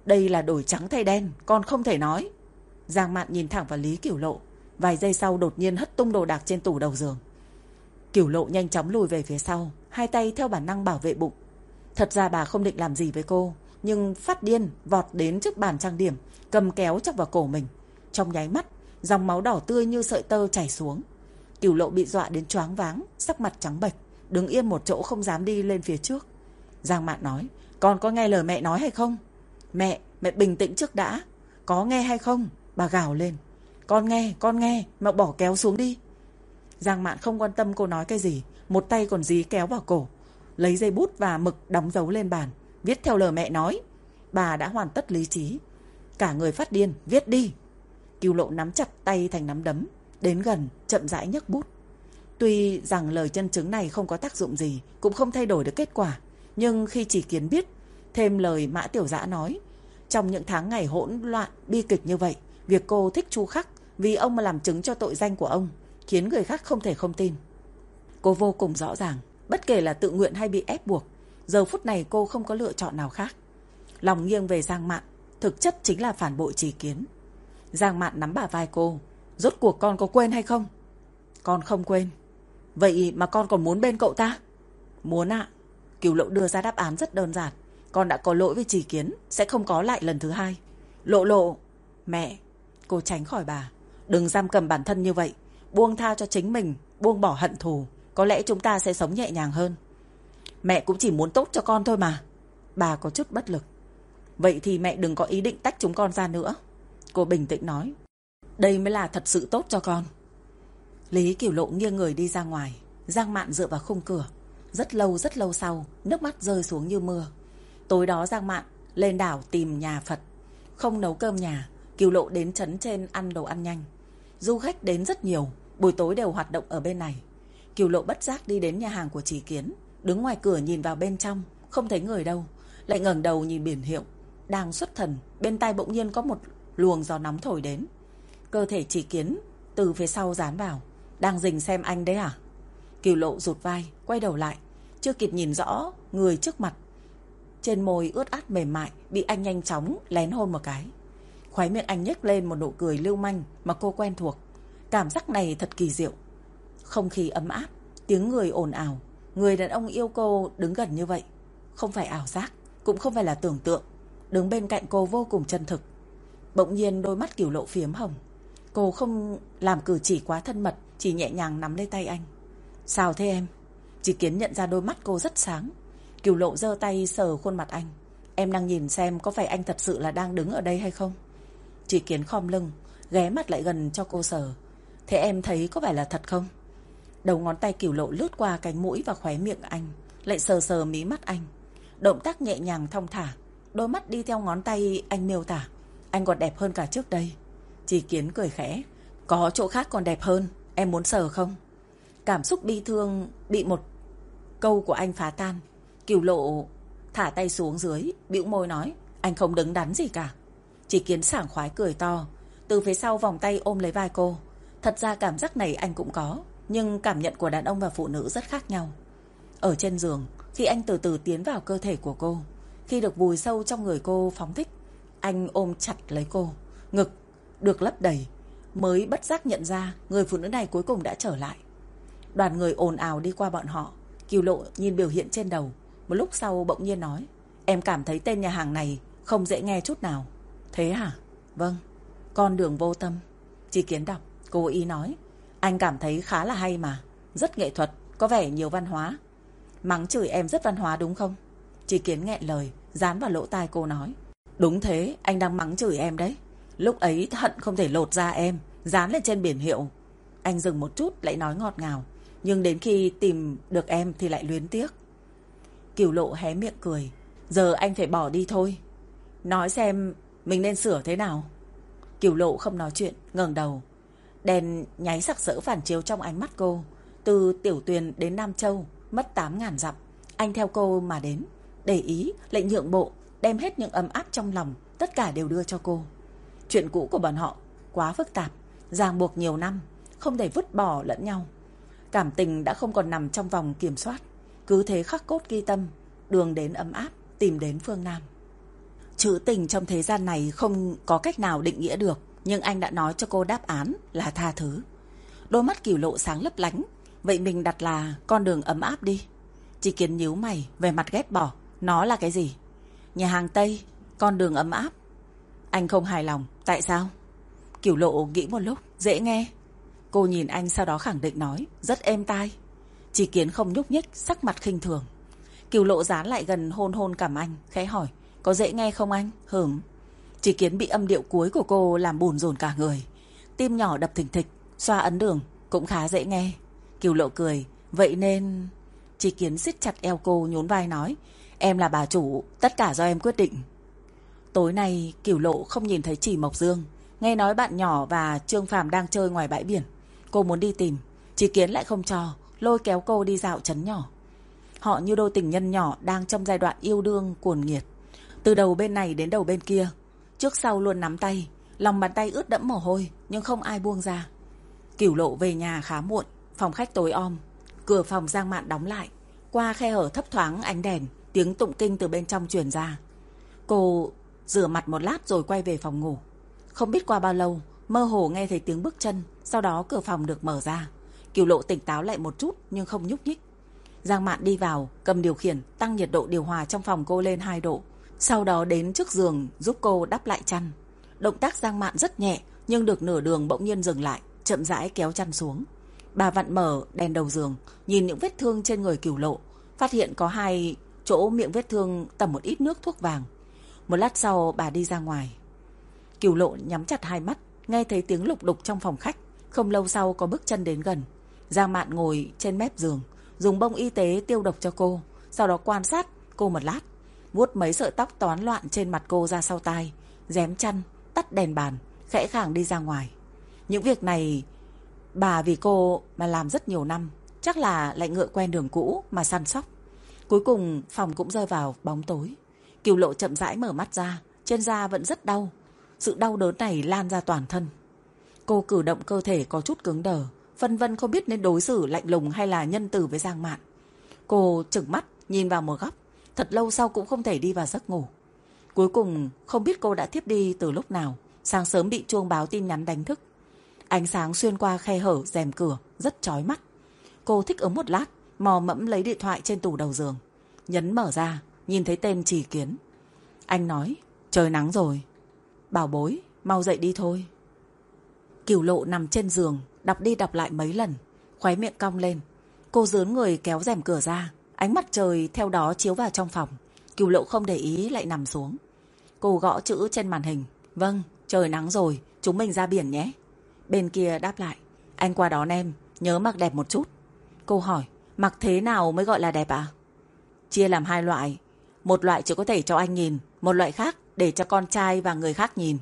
Đây là đổi trắng thay đen, con không thể nói. Giang Mạn nhìn thẳng vào Lý Cửu Lộ, vài giây sau đột nhiên hất tung đồ đạc trên tủ đầu giường. Cửu Lộ nhanh chóng lùi về phía sau, hai tay theo bản năng bảo vệ bụng. Thật ra bà không định làm gì với cô, nhưng phát điên vọt đến trước bàn trang điểm, cầm kéo chọc vào cổ mình. Trong nháy mắt, dòng máu đỏ tươi như sợi tơ chảy xuống. Cửu Lộ bị dọa đến choáng váng, sắc mặt trắng bệch, đứng yên một chỗ không dám đi lên phía trước. Giang Mạn nói, con có nghe lời mẹ nói hay không? Mẹ, mẹ bình tĩnh trước đã. Có nghe hay không? Bà gào lên. Con nghe, con nghe, mẹ bỏ kéo xuống đi. Giang Mạn không quan tâm cô nói cái gì, một tay còn dí kéo vào cổ, lấy giấy bút và mực đóng dấu lên bàn, viết theo lời mẹ nói. Bà đã hoàn tất lý trí, cả người phát điên, viết đi. Cửu Lộ nắm chặt tay thành nắm đấm, đến gần, chậm rãi nhấc bút. Tuy rằng lời chân chứng này không có tác dụng gì, cũng không thay đổi được kết quả, nhưng khi Chỉ Kiến biết thêm lời Mã Tiểu Dã nói, trong những tháng ngày hỗn loạn bi kịch như vậy, việc cô thích Chu Khắc vì ông mà làm chứng cho tội danh của ông, khiến người khác không thể không tin. Cô vô cùng rõ ràng, bất kể là tự nguyện hay bị ép buộc, giờ phút này cô không có lựa chọn nào khác. Lòng nghiêng về Giang Mạn, thực chất chính là phản bội Chỉ Kiến. Giang Mạn nắm bả vai cô, rốt cuộc con có quên hay không? Con không quên. Vậy mà con còn muốn bên cậu ta? Muốn ạ. À. Cửu Lộ đưa ra đáp án rất đơn giản. Con đã có lỗi với Chỉ Kiến, sẽ không có lại lần thứ hai. Lộ Lộ. Mẹ. Cô tránh khỏi bà. Đừng giam cầm bản thân như vậy. Buông tha cho chính mình, buông bỏ hận thù. Có lẽ chúng ta sẽ sống nhẹ nhàng hơn. Mẹ cũng chỉ muốn tốt cho con thôi mà. Bà có chút bất lực. Vậy thì mẹ đừng có ý định tách chúng con ra nữa. Cô bình tĩnh nói. Đây mới là thật sự tốt cho con. Lý Cửu Lộ nghiêng người đi ra ngoài. Giang Mạn dựa vào khung cửa. Rất lâu rất lâu sau, nước mắt rơi xuống như mưa. Tối đó Giang Mạn lên đảo tìm nhà Phật. Không nấu cơm nhà, Cửu Lộ đến trấn trên ăn đồ ăn nhanh. Du khách đến rất nhiều, buổi tối đều hoạt động ở bên này. Cửu Lộ bất giác đi đến nhà hàng của Chỉ Kiến, đứng ngoài cửa nhìn vào bên trong, không thấy người đâu, lại ngẩng đầu nhìn biển hiệu. Đang xuất thần, bên tai bỗng nhiên có một luồng gió nóng thổi đến. Cơ thể Chỉ Kiến từ phía sau dán vào. Đang rình xem anh đấy à? Cửu Lộ rụt vai, quay đầu lại, chưa kịp nhìn rõ người trước mặt. Trên môi ướt át mềm mại bị anh nhanh chóng lén hôn một cái. Khóe miệng anh nhếch lên một nụ cười lưu manh mà cô quen thuộc. Cảm giác này thật kỳ diệu. Không khí ấm áp, tiếng người ồn ào. Người đàn ông yêu cô đứng gần như vậy. Không phải ảo giác, cũng không phải là tưởng tượng. Đứng bên cạnh cô vô cùng chân thực. Bỗng nhiên đôi mắt Cửu Lộ phiếm hồng. Cô không làm cử chỉ quá thân mật, chỉ nhẹ nhàng nắm lấy tay anh. Sao thế em? Chỉ Kiến nhận ra đôi mắt cô rất sáng. Cửu Lộ giơ tay sờ khuôn mặt anh. Em đang nhìn xem có phải anh thật sự là đang đứng ở đây hay không? Chỉ Kiến khom lưng, ghé mặt lại gần cho cô sờ. Thế em thấy có phải là thật không? Đầu ngón tay Cửu Lộ lướt qua cánh mũi và khóe miệng anh, lại sờ sờ mí mắt anh. Động tác nhẹ nhàng thong thả, đôi mắt đi theo ngón tay anh miêu tả. Anh còn đẹp hơn cả trước đây. Chỉ Kiến cười khẽ. Có chỗ khác còn đẹp hơn, em muốn sờ không? Cảm xúc bi thương bị một câu của anh phá tan. Cửu Lộ thả tay xuống dưới, bĩu môi nói. Anh không đứng đắn gì cả. Chỉ Kiến sảng khoái cười to, từ phía sau vòng tay ôm lấy vai cô. Thật ra cảm giác này anh cũng có, nhưng cảm nhận của đàn ông và phụ nữ rất khác nhau. Ở trên giường, khi anh từ từ tiến vào cơ thể của cô, khi được vùi sâu trong người cô phóng thích, anh ôm chặt lấy cô, ngực được lấp đầy, mới bất giác nhận ra người phụ nữ này cuối cùng đã trở lại. Đoàn người ồn ào đi qua bọn họ. Cửu Lộ nhìn biểu hiện trên đầu, một lúc sau bỗng nhiên nói. Em cảm thấy tên nhà hàng này không dễ nghe chút nào. Thế hả? Vâng. Con đường vô tâm. Chỉ Kiến đọc, cố ý nói. Anh cảm thấy khá là hay mà, rất nghệ thuật, có vẻ nhiều văn hóa. Mắng chửi em rất văn hóa đúng không? Chỉ Kiến nghẹn lời, dán vào lỗ tai cô nói. Đúng thế, anh đang mắng chửi em đấy. Lúc ấy hận không thể lột ra em, dán lên trên biển hiệu. Anh dừng một chút lại nói ngọt ngào. Nhưng đến khi tìm được em thì lại luyến tiếc. Cửu Lộ hé miệng cười. Giờ anh phải bỏ đi thôi. Nói xem mình nên sửa thế nào. Cửu Lộ không nói chuyện, ngẩng đầu. Đèn nháy sặc sỡ phản chiếu trong ánh mắt cô. Từ Tiểu Tuyền đến Nam Châu, mất tám ngàn dặm. Anh theo cô mà đến, để ý, lại nhượng bộ, đem hết những ấm áp trong lòng, tất cả đều đưa cho cô. Chuyện cũ của bọn họ quá phức tạp, ràng buộc nhiều năm, không thể vứt bỏ lẫn nhau. Cảm tình đã không còn nằm trong vòng kiểm soát, cứ thế khắc cốt ghi tâm, đường đến ấm áp, tìm đến phương Nam. Trữ tình trong thế gian này không có cách nào định nghĩa được, nhưng anh đã nói cho cô đáp án là tha thứ. Đôi mắt Cửu Lộ sáng lấp lánh. Vậy mình đặt là con đường ấm áp đi. Chỉ Kiến nhíu mày, về mặt ghét bỏ. Nó là cái gì? Nhà hàng Tây, con đường ấm áp. Anh không hài lòng. Tại sao? Cửu Lộ nghĩ một lúc. Dễ nghe. Cô nhìn anh sau đó khẳng định nói. Rất êm tai. Chỉ Kiến không nhúc nhích, sắc mặt khinh thường. Cửu Lộ dán lại gần hôn hôn cằm anh, khẽ hỏi. Có dễ nghe không anh? Hửm. Chỉ Kiến bị âm điệu cuối của cô làm bùn rồn cả người. Tim nhỏ đập thình thịch. Xoa ấn đường cũng khá dễ nghe. Cửu Lộ cười. Vậy nên... Chỉ Kiến siết chặt eo cô, nhún vai nói. Em là bà chủ, tất cả do em quyết định. Tối nay Cửu Lộ không nhìn thấy Chỉ Mộc Dương. Nghe nói bạn nhỏ và Trương Phàm đang chơi ngoài bãi biển. Cô muốn đi tìm, Chỉ Kiến lại không cho, lôi kéo cô đi dạo trấn nhỏ. Họ như đôi tình nhân nhỏ đang trong giai đoạn yêu đương cuồng nhiệt. Từ đầu bên này đến đầu bên kia, trước sau luôn nắm tay. Lòng bàn tay ướt đẫm mồ hôi, nhưng không ai buông ra. Cửu Lộ về nhà khá muộn. Phòng khách tối om. Cửa phòng Giang Mạn đóng lại. Qua khe hở thấp thoáng ánh đèn, tiếng tụng kinh từ bên trong truyền ra. Cô rửa mặt một lát rồi quay về phòng ngủ. Không biết qua bao lâu, mơ hồ nghe thấy tiếng bước chân. Sau đó cửa phòng được mở ra. Cửu Lộ tỉnh táo lại một chút nhưng không nhúc nhích. Giang Mạn đi vào, cầm điều khiển, tăng nhiệt độ điều hòa trong phòng cô lên hai độ. Sau đó đến trước giường giúp cô đắp lại chăn. Động tác Giang Mạn rất nhẹ, nhưng được nửa đường bỗng nhiên dừng lại, chậm rãi kéo chăn xuống. Bà vặn mở đèn đầu giường, nhìn những vết thương trên người Cửu Lộ, phát hiện có hai chỗ miệng vết thương tẩm một ít nước thuốc vàng. Một lát sau bà đi ra ngoài. Cửu Lộ nhắm chặt hai mắt, nghe thấy tiếng lục đục trong phòng khách. Không lâu sau có bước chân đến gần. Giang Mạn ngồi trên mép giường, dùng bông y tế tiêu độc cho cô. Sau đó quan sát cô một lát, vuốt mấy sợi tóc toán loạn trên mặt cô ra sau tai, rém chăn, tắt đèn bàn, khẽ khàng đi ra ngoài. Những việc này bà vì cô mà làm rất nhiều năm, chắc là lại ngựa quen đường cũ mà săn sóc. Cuối cùng phòng cũng rơi vào bóng tối. Cửu Lộ chậm rãi mở mắt ra, trên da vẫn rất đau. Sự đau đớn này lan ra toàn thân. Cô cử động cơ thể có chút cứng đờ, phân vân không biết nên đối xử lạnh lùng hay là nhân từ với Giang Mạn. Cô trừng mắt nhìn vào một góc, thật lâu sau cũng không thể đi vào giấc ngủ. Cuối cùng không biết cô đã thiếp đi từ lúc nào. Sáng sớm bị chuông báo tin nhắn đánh thức. Ánh sáng xuyên qua khe hở rèm cửa rất chói mắt. Cô thích ứng một lát, mò mẫm lấy điện thoại trên tủ đầu giường, nhấn mở ra, nhìn thấy tên Chỉ Kiến. Anh nói, trời nắng rồi, bảo bối, mau dậy đi thôi. Cửu Lộ nằm trên giường, đọc đi đọc lại mấy lần, khóe miệng cong lên. Cô rướn người kéo rèm cửa ra, ánh mặt trời theo đó chiếu vào trong phòng. Cửu Lộ không để ý lại nằm xuống. Cô gõ chữ trên màn hình. Vâng, trời nắng rồi, chúng mình ra biển nhé. Bên kia đáp lại, anh qua đón em, nhớ mặc đẹp một chút. Cô hỏi, mặc thế nào mới gọi là đẹp à? Chia làm hai loại. Một loại chỉ có thể cho anh nhìn, một loại khác để cho con trai và người khác nhìn.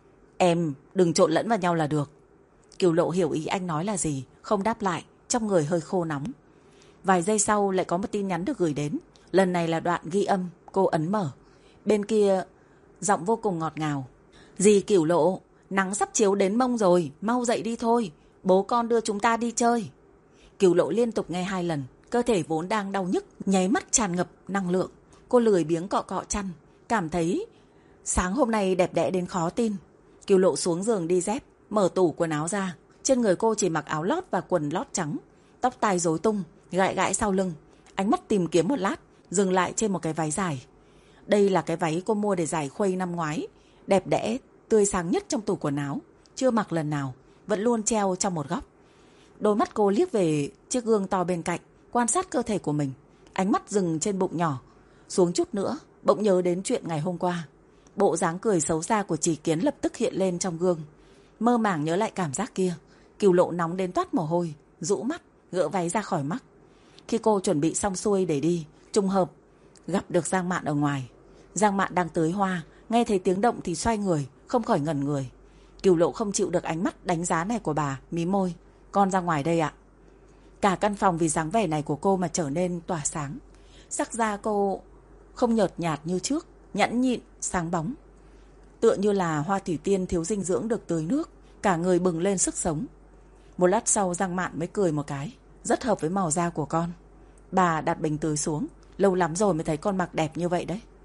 Em đừng trộn lẫn vào nhau là được. Cửu Lộ hiểu ý anh nói là gì, không đáp lại, trong người hơi khô nóng. Vài giây sau lại có một tin nhắn được gửi đến. Lần này là đoạn ghi âm. Cô ấn mở. Bên kia giọng vô cùng ngọt ngào. Dì Cửu Lộ, nắng sắp chiếu đến mông rồi, mau dậy đi thôi, bố con đưa chúng ta đi chơi. Cửu Lộ liên tục nghe hai lần, cơ thể vốn đang đau nhức nháy mắt tràn ngập năng lượng. Cô lười biếng cọ cọ chăn, cảm thấy sáng hôm nay đẹp đẽ đến khó tin. Cửu Lộ xuống giường đi dép, mở tủ quần áo ra. Trên người cô chỉ mặc áo lót và quần lót trắng, tóc tai rối tung, gãi gãi sau lưng. Ánh mắt tìm kiếm một lát, dừng lại trên một cái váy dài. Đây là cái váy cô mua để giải khuây năm ngoái, đẹp đẽ, tươi sáng nhất trong tủ quần áo, chưa mặc lần nào, vẫn luôn treo trong một góc. Đôi mắt cô liếc về chiếc gương to bên cạnh, quan sát cơ thể của mình. Ánh mắt dừng trên bụng nhỏ, xuống chút nữa, bỗng nhớ đến chuyện ngày hôm qua. Bộ dáng cười xấu xa của Chỉ Kiến lập tức hiện lên trong gương. Mơ màng nhớ lại cảm giác kia, Cửu Lộ nóng đến toát mồ hôi, rũ mắt, gỡ váy ra khỏi mắt. Khi cô chuẩn bị xong xuôi để đi, trùng hợp gặp được Giang Mạn ở ngoài. Giang Mạn đang tưới hoa, nghe thấy tiếng động thì xoay người, không khỏi ngẩn người. Cửu Lộ không chịu được ánh mắt đánh giá này của bà, mím môi. Con ra ngoài đây ạ. Cả căn phòng vì dáng vẻ này của cô mà trở nên tỏa sáng. Sắc da cô không nhợt nhạt như trước, nhẵn nhịn, sáng bóng. Tựa như là hoa thủy tiên thiếu dinh dưỡng được tưới nước, cả người bừng lên sức sống. Một lát sau Giang Mạn mới cười một cái, rất hợp với màu da của con. Bà đặt bình tưới xuống, lâu lắm rồi mới thấy con mặc đẹp như vậy đấy.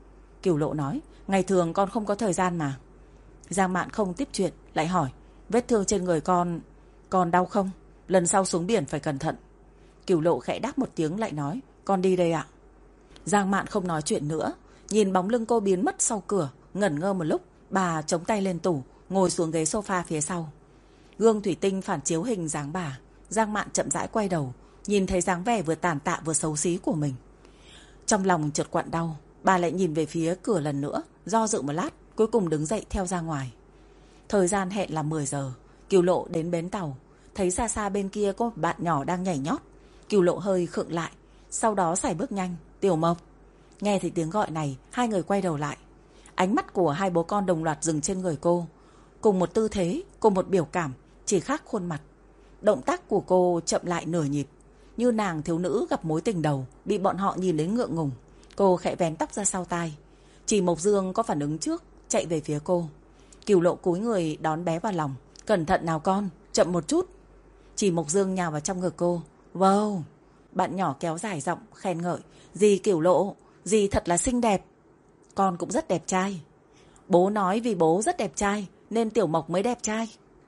Cửu Lộ nói, ngày thường con không có thời gian mà. Giang Mạn không tiếp chuyện, lại hỏi, vết thương trên người con, con đau không? Lần sau xuống biển phải cẩn thận. Cửu Lộ khẽ đáp một tiếng lại nói, con đi đây ạ. Giang Mạn không nói chuyện nữa, nhìn bóng lưng cô biến mất sau cửa, ngẩn ngơ một lúc, bà chống tay lên tủ, ngồi xuống ghế sofa phía sau. Gương thủy tinh phản chiếu hình dáng bà. Giang Mạn chậm rãi quay đầu, nhìn thấy dáng vẻ vừa tàn tạ vừa xấu xí của mình. Trong lòng chợt quặn đau, bà lại nhìn về phía cửa lần nữa, do dự một lát, cuối cùng đứng dậy theo ra ngoài. Thời gian hẹn là mười giờ, Cửu Lộ đến bến tàu, thấy xa xa bên kia có một bạn nhỏ đang nhảy nhót. Cửu Lộ hơi khựng lại, sau đó sải bước nhanh, Tiểu Mộc. Nghe thấy tiếng gọi này, hai người quay đầu lại. Ánh mắt của hai bố con đồng loạt dừng trên người cô, cùng một tư thế, cùng một biểu cảm, chỉ khác khuôn mặt. Động tác của cô chậm lại nửa nhịp, như nàng thiếu nữ gặp mối tình đầu, bị bọn họ nhìn đến ngượng ngùng. Cô khẽ vén tóc ra sau tai. Chỉ Mộc Dương có phản ứng trước, chạy về phía cô. Cửu Lộ cúi người đón bé vào lòng, cẩn thận nào con, chậm một chút. Chỉ Mộc Dương nhào vào trong ngực cô. Wow! Bạn nhỏ kéo dài giọng khen ngợi, dì Cửu Lộ, dì thật là xinh đẹp. Con cũng rất đẹp trai. Bố nói vì bố rất đẹp trai nên Tiểu Mộc mới đẹp trai.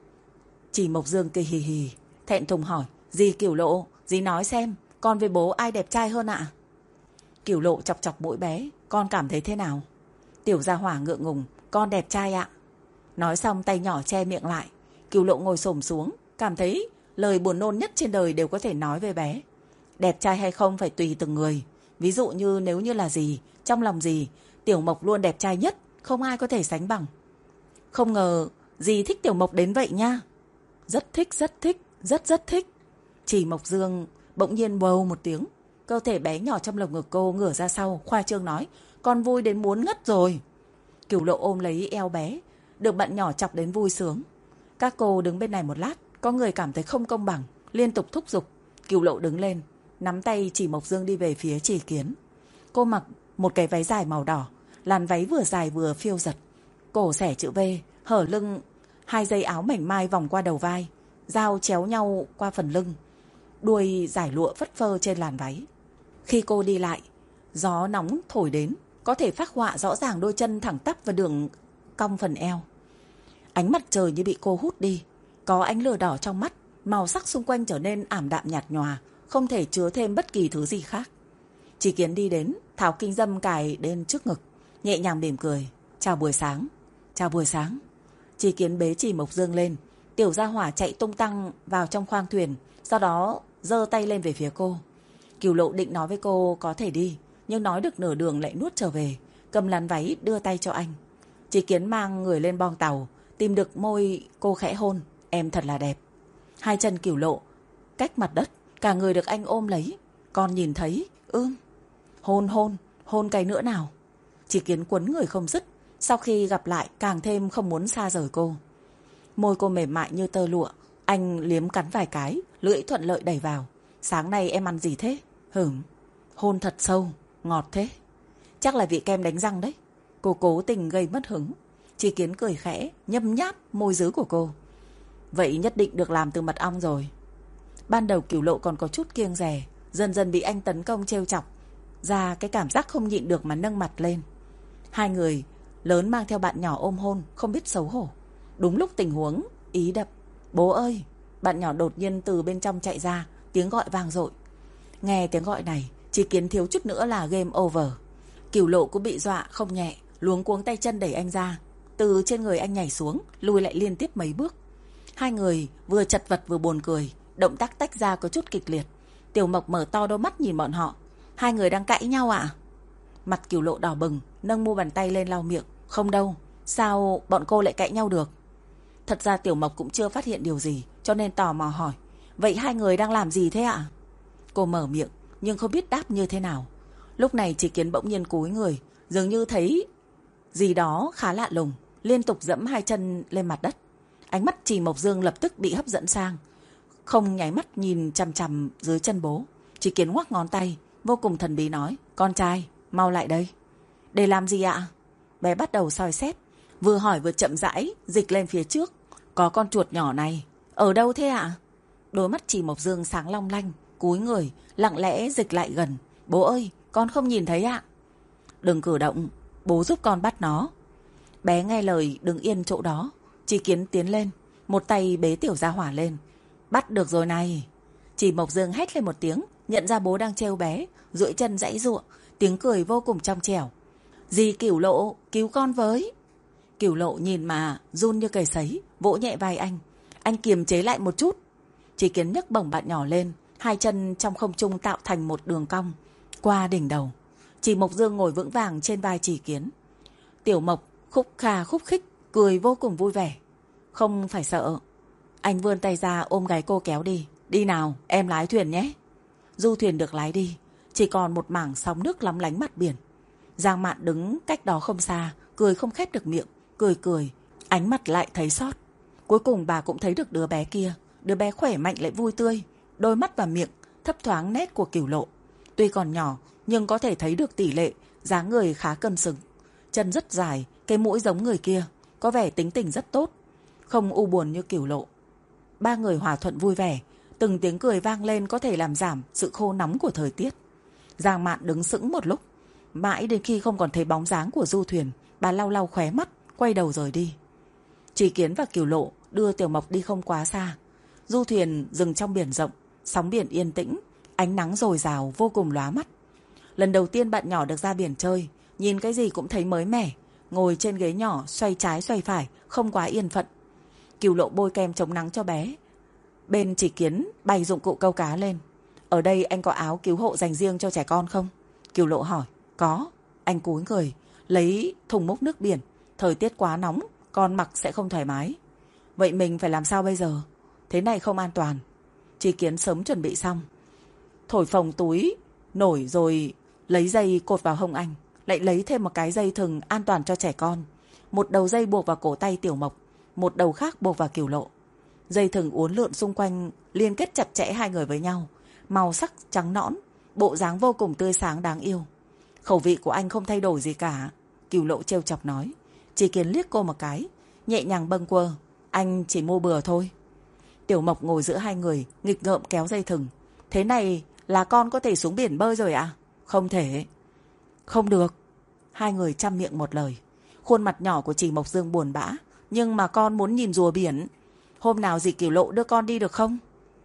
Chỉ Mộc Dương cười hì hì, thẹn thùng hỏi, dì Cửu Lộ, dì nói xem, con với bố ai đẹp trai hơn ạ? Cửu Lộ chọc chọc mũi bé, con cảm thấy thế nào? Tiểu Gia Hỏa ngượng ngùng, con đẹp trai ạ. Nói xong tay nhỏ che miệng lại. Cửu Lộ ngồi xổm xuống, cảm thấy lời buồn nôn nhất trên đời đều có thể nói về bé. Đẹp trai hay không phải tùy từng người. Ví dụ như nếu như là dì, trong lòng dì, Tiểu Mộc luôn đẹp trai nhất, không ai có thể sánh bằng. Không ngờ dì thích Tiểu Mộc đến vậy nha. Rất thích, rất thích, rất rất thích. Chỉ Mộc Dương bỗng nhiên bầu một tiếng, cơ thể bé nhỏ trong lồng ngực cô ngửa ra sau, khoa trương nói, con vui đến muốn ngất rồi. Cửu Lộ ôm lấy eo bé, được bạn nhỏ chọc đến vui sướng. Các cô đứng bên này một lát, có người cảm thấy không công bằng, liên tục thúc giục. Cửu Lộ đứng lên, nắm tay Chỉ Mộc Dương đi về phía Chỉ Kiến. Cô mặc một cái váy dài màu đỏ, làn váy vừa dài vừa phiêu giật, cổ xẻ chữ V, hở lưng, hai dây áo mảnh mai vòng qua đầu vai, dao chéo nhau qua phần lưng, đuôi giải lụa phất phơ trên làn váy. Khi cô đi lại, gió nóng thổi đến, có thể phác họa rõ ràng đôi chân thẳng tắp và đường cong phần eo. Ánh mặt trời như bị cô hút đi, có ánh lửa đỏ trong mắt, màu sắc xung quanh trở nên ảm đạm nhạt nhòa, không thể chứa thêm bất kỳ thứ gì khác. Chỉ Kiến đi đến, tháo kinh dâm cài đến trước ngực, nhẹ nhàng mỉm cười, chào buổi sáng, chào buổi sáng. Chỉ Kiến bế Chỉ Mộc Dương lên, Tiểu Gia Hỏa chạy tung tăng vào trong khoang thuyền, sau đó giơ tay lên về phía cô. Cửu Lộ định nói với cô có thể đi, nhưng nói được nửa đường lại nuốt trở về, cầm làn váy đưa tay cho anh. Chỉ Kiến mang người lên boong tàu, tìm được môi cô khẽ hôn, em thật là đẹp. Hai chân Cửu Lộ cách mặt đất, cả người được anh ôm lấy. Con nhìn thấy, ưm. Hôn hôn, hôn cái nữa nào. Chỉ Kiến quấn người không dứt, sau khi gặp lại càng thêm không muốn xa rời cô. Môi cô mềm mại như tơ lụa, anh liếm cắn vài cái, lưỡi thuận lợi đẩy vào. Sáng nay em ăn gì thế? Hửm, hôn thật sâu, ngọt thế. Chắc là vị kem đánh răng đấy. Cô cố tình gây mất hứng. Chỉ Kiến cười khẽ, nhâm nháp môi dưới của cô. Vậy nhất định được làm từ mật ong rồi. Ban đầu Cửu Lộ còn có chút kiêng dè, dần dần bị anh tấn công trêu chọc, ra cái cảm giác không nhịn được mà nâng mặt lên. Hai người lớn mang theo bạn nhỏ ôm hôn, không biết xấu hổ. Đúng lúc tình huống ý đập, bố ơi! Bạn nhỏ đột nhiên từ bên trong chạy ra, tiếng gọi vang dội. Nghe tiếng gọi này, Chỉ Kiến thiếu chút nữa là game over. Cửu Lộ cũng bị dọa không nhẹ, luống cuống tay chân đẩy anh ra, từ trên người anh nhảy xuống, lùi lại liên tiếp mấy bước. Hai người vừa chật vật vừa buồn cười, động tác tách ra có chút kịch liệt. Tiểu Mộc mở to đôi mắt nhìn bọn họ. Hai người đang cãi nhau à? Mặt Cửu Lộ đỏ bừng, nâng mu bàn tay lên lau miệng. Không đâu, sao bọn cô lại cãi nhau được? Thật ra Tiểu Mộc cũng chưa phát hiện điều gì, cho nên tò mò hỏi, vậy hai người đang làm gì thế ạ? Cô mở miệng nhưng không biết đáp như thế nào. Lúc này Chỉ Kiến bỗng nhiên cúi người, dường như thấy gì đó khá lạ lùng, liên tục dẫm hai chân lên mặt đất. Ánh mắt Chỉ Mộc Dương lập tức bị hấp dẫn sang, không nháy mắt nhìn chằm chằm dưới chân bố. Chỉ Kiến ngoắc ngón tay, vô cùng thần bí nói, con trai, mau lại đây. Để làm gì ạ? Bé bắt đầu soi xét, vừa hỏi vừa chậm rãi dịch lên phía trước. Có con chuột nhỏ này, ở đâu thế ạ? Đôi mắt Chỉ Mộc Dương sáng long lanh, cúi người, lặng lẽ dịch lại gần. Bố ơi, con không nhìn thấy ạ. Đừng cử động, bố giúp con bắt nó. Bé nghe lời đứng yên chỗ đó. Chị Kiến tiến lên, một tay bế tiểu gia hỏa lên. Bắt được rồi này. Chị Mộc Dương hét lên một tiếng, nhận ra bố đang trêu bé, duỗi chân giãy giụa, tiếng cười vô cùng trong trẻo. Dì Cửu Lộ, cứu con với. Cửu Lộ nhìn mà run như cầy sấy, vỗ nhẹ vai anh. Anh kiềm chế lại một chút. Chị Kiến nhấc bổng bạn nhỏ lên, hai chân trong không trung tạo thành một đường cong qua đỉnh đầu. Chị Mộc Dương ngồi vững vàng trên vai chị Kiến. Tiểu Mộc khúc khà khúc khích, cười vô cùng vui vẻ. Không phải sợ. Anh vươn tay ra ôm gáy cô kéo đi. Đi nào, em lái thuyền nhé. Du thuyền được lái đi, chỉ còn một mảng sóng nước lóng lánh mặt biển. Giang Mạn đứng cách đó không xa, cười không khép được miệng, cười cười, ánh mặt lại thấy xót. Cuối cùng bà cũng thấy được đứa bé kia, đứa bé khỏe mạnh lại vui tươi, đôi mắt và miệng thấp thoáng nét của Cửu Lộ. Tuy còn nhỏ, nhưng có thể thấy được tỷ lệ, dáng người khá cân xứng. Chân rất dài, cái mũi giống người kia, có vẻ tính tình rất tốt, không u buồn như Cửu Lộ. Ba người hòa thuận vui vẻ, từng tiếng cười vang lên có thể làm giảm sự khô nóng của thời tiết. Giang Mạn đứng sững một lúc, mãi đến khi không còn thấy bóng dáng của du thuyền, bà lau lau khóe mắt, quay đầu rời đi. Trí Kiến và Cửu Lộ đưa Tiểu Mộc đi không quá xa. Du thuyền dừng trong biển rộng, sóng biển yên tĩnh, ánh nắng dồi dào vô cùng lóa mắt. Lần đầu tiên bạn nhỏ được ra biển chơi, nhìn cái gì cũng thấy mới mẻ, ngồi trên ghế nhỏ xoay trái xoay phải, không quá yên phận. Cửu Lộ bôi kem chống nắng cho bé. Bên Trí Kiến bày dụng cụ câu cá lên. Ở đây anh có áo cứu hộ dành riêng cho trẻ con không? Cửu Lộ hỏi. Có. Anh cúi người, lấy thùng múc nước biển. Thời tiết quá nóng, con mặc sẽ không thoải mái. Vậy mình phải làm sao bây giờ? Thế này không an toàn. Trí Kiến sớm chuẩn bị xong, thổi phồng túi nổi rồi lấy dây cột vào hông anh, lại lấy thêm một cái dây thừng an toàn cho trẻ con. Một đầu dây buộc vào cổ tay Tiểu Mộc, một đầu khác buộc vào Cửu Lộ. Dây thừng uốn lượn xung quanh, liên kết chặt chẽ hai người với nhau. Màu sắc trắng nõn, bộ dáng vô cùng tươi sáng đáng yêu. Khẩu vị của anh không thay đổi gì cả, Cửu Lộ trêu chọc nói. Trí Kiến liếc cô một cái, nhẹ nhàng bâng quơ. Anh chỉ mua bừa thôi. Tiểu Mộc ngồi giữa hai người, nghịch ngợm kéo dây thừng. Thế này là con có thể xuống biển bơi rồi à? Không thể. Không được. Hai người chăm miệng một lời. Khuôn mặt nhỏ của chị Mộc Dương buồn bã. Nhưng mà con muốn nhìn rùa biển. Hôm nào dì Cửu Lộ đưa con đi được không?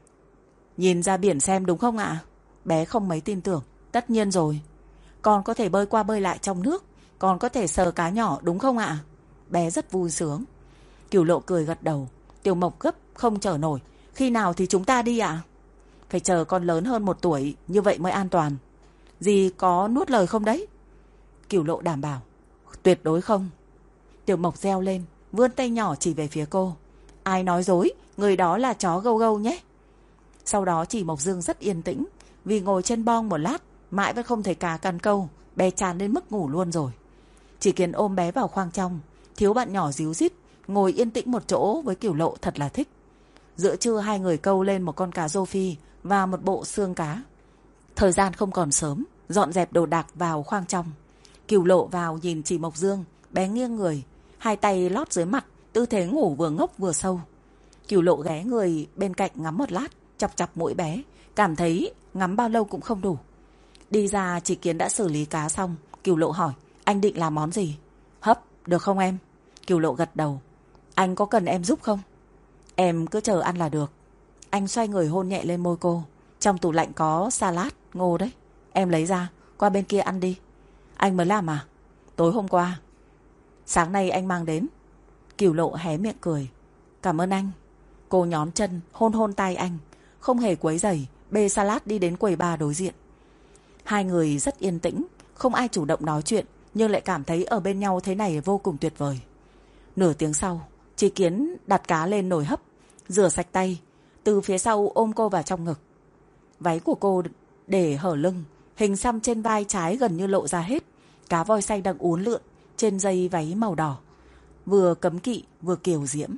Nhìn ra biển xem đúng không ạ? Bé không mấy tin tưởng. Tất nhiên rồi. Con có thể bơi qua bơi lại trong nước. Con có thể sờ cá nhỏ đúng không ạ? Bé rất vui sướng. Cửu Lộ cười gật đầu. Tiểu Mộc gấp không chờ nổi. Khi nào thì chúng ta đi ạ? Phải chờ con lớn hơn một tuổi, như vậy mới an toàn. Dì có nuốt lời không đấy? Cửu Lộ đảm bảo. Tuyệt đối không. Tiểu Mộc reo lên, vươn tay nhỏ chỉ về phía cô. Ai nói dối, người đó là chó Gâu Gâu nhé. Sau đó chị Mộc Dương rất yên tĩnh, vì ngồi trên bong một lát, mãi vẫn không thấy cá căn câu, bé chán đến mức ngủ luôn rồi. Chỉ Kiến ôm bé vào khoang trong, thiếu bạn nhỏ díu dít, ngồi yên tĩnh một chỗ với Cửu Lộ thật là thích. Giữa trưa hai người câu lên một con cá rô phi và một bộ xương cá. Thời gian không còn sớm, dọn dẹp đồ đạc vào khoang trong. Cửu Lộ vào nhìn chị Mộc Dương, bé nghiêng người, hai tay lót dưới mặt, tư thế ngủ vừa ngốc vừa sâu. Cửu Lộ ghé người bên cạnh ngắm một lát, chọc chọc mũi bé, cảm thấy ngắm bao lâu cũng không đủ. Đi ra Trí Kiến đã xử lý cá xong. Cửu Lộ hỏi, anh định làm món gì? Hấp, được không em? Cửu Lộ gật đầu. Anh có cần em giúp không? Em cứ chờ ăn là được. Anh xoay người hôn nhẹ lên môi cô. Trong tủ lạnh có salad, ngô đấy. Em lấy ra, qua bên kia ăn đi. Anh mới làm à? Tối hôm qua. Sáng nay anh mang đến. Cửu Lộ hé miệng cười. Cảm ơn anh. Cô nhón chân, hôn hôn tay anh. Không hề quấy rầy, bê salad đi đến quầy bar đối diện. Hai người rất yên tĩnh, không ai chủ động nói chuyện, nhưng lại cảm thấy ở bên nhau thế này vô cùng tuyệt vời. Nửa tiếng sau, Trí Kiến đặt cá lên nồi hấp, rửa sạch tay, từ phía sau ôm cô vào trong ngực. Váy của cô để hở lưng, hình xăm trên vai trái gần như lộ ra hết. Cá voi xay đang uốn lượn trên dây váy màu đỏ, vừa cấm kỵ vừa kiều diễm.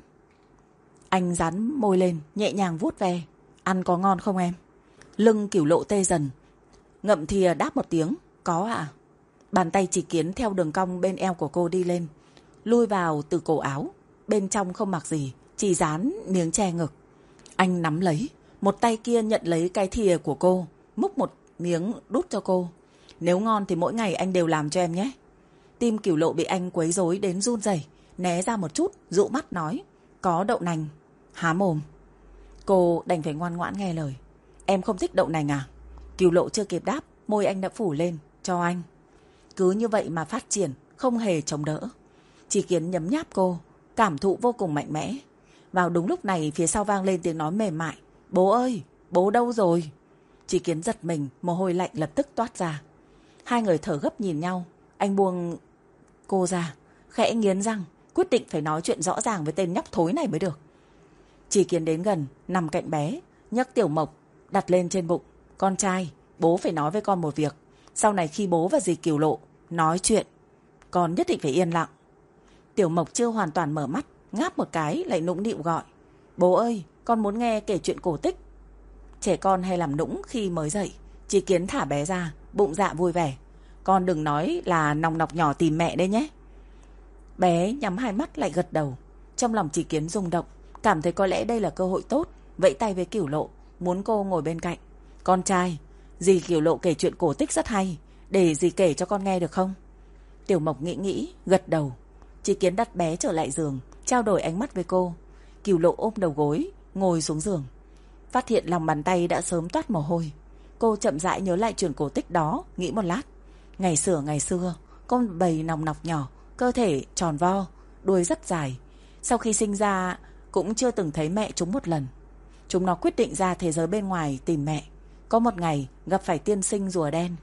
Anh dán môi lên, nhẹ nhàng vuốt ve. Ăn có ngon không em? Lưng Cửu Lộ tê dần, ngậm thìa đáp một tiếng. Có ạ. À? Bàn tay Trí Kiến theo đường cong bên eo của cô đi lên, lui vào từ cổ áo. Bên trong không mặc gì, chỉ dán miếng che ngực. Anh nắm lấy, một tay kia nhận lấy cái thìa của cô, múc một miếng đút cho cô. Nếu ngon thì mỗi ngày anh đều làm cho em nhé. Tim Cửu Lộ bị anh quấy rối đến run rẩy, né ra một chút, dụ mắt nói, có đậu nành. Há mồm. Cô đành phải ngoan ngoãn nghe lời. Em không thích đậu nành à? Cửu Lộ chưa kịp đáp, môi anh đã phủ lên, cho anh. Cứ như vậy mà phát triển, không hề chống đỡ. Chỉ Kiến nhấm nháp cô, cảm thụ vô cùng mạnh mẽ. Vào đúng lúc này phía sau vang lên tiếng nói mềm mại, bố ơi, bố đâu rồi? Chỉ Kiến giật mình, mồ hôi lạnh lập tức toát ra. Hai người thở gấp nhìn nhau. Anh buông cô ra, khẽ nghiến răng, quyết định phải nói chuyện rõ ràng với tên nhóc thối này mới được. Chỉ Kiến đến gần, nằm cạnh bé, nhấc Tiểu Mộc đặt lên trên bụng. Con trai, bố phải nói với con một việc. Sau này khi bố và dì Cửu Lộ nói chuyện, con nhất định phải yên lặng. Tiểu Mộc chưa hoàn toàn mở mắt, ngáp một cái lại nũng nịu gọi, bố ơi, con muốn nghe kể chuyện cổ tích. Trẻ con hay làm nũng khi mới dậy. Chỉ Kiến thả bé ra, bụng dạ vui vẻ. Con đừng nói là nòng nọc nhỏ tìm mẹ đấy nhé. Bé nhắm hai mắt lại gật đầu. Trong lòng Chỉ Kiến rung động, cảm thấy có lẽ đây là cơ hội tốt, vẫy tay với Cửu Lộ, muốn cô ngồi bên cạnh. Con trai, dì Cửu Lộ kể chuyện cổ tích rất hay, để dì kể cho con nghe được không? Tiểu Mộc nghĩ nghĩ, gật đầu. Chỉ Kiến đặt bé trở lại giường, trao đổi ánh mắt với cô. Cửu Lộ ôm đầu gối, ngồi xuống giường. Phát hiện lòng bàn tay đã sớm toát mồ hôi. Cô chậm rãi nhớ lại chuyện cổ tích đó, nghĩ một lát. Ngày xưa ngày xưa, con bầy nòng nọc nhỏ, cơ thể tròn vo, đuôi rất dài. Sau khi sinh ra cũng chưa từng thấy mẹ chúng một lần. Chúng nó quyết định ra thế giới bên ngoài tìm mẹ. Có một ngày gặp phải tiên sinh rùa đen.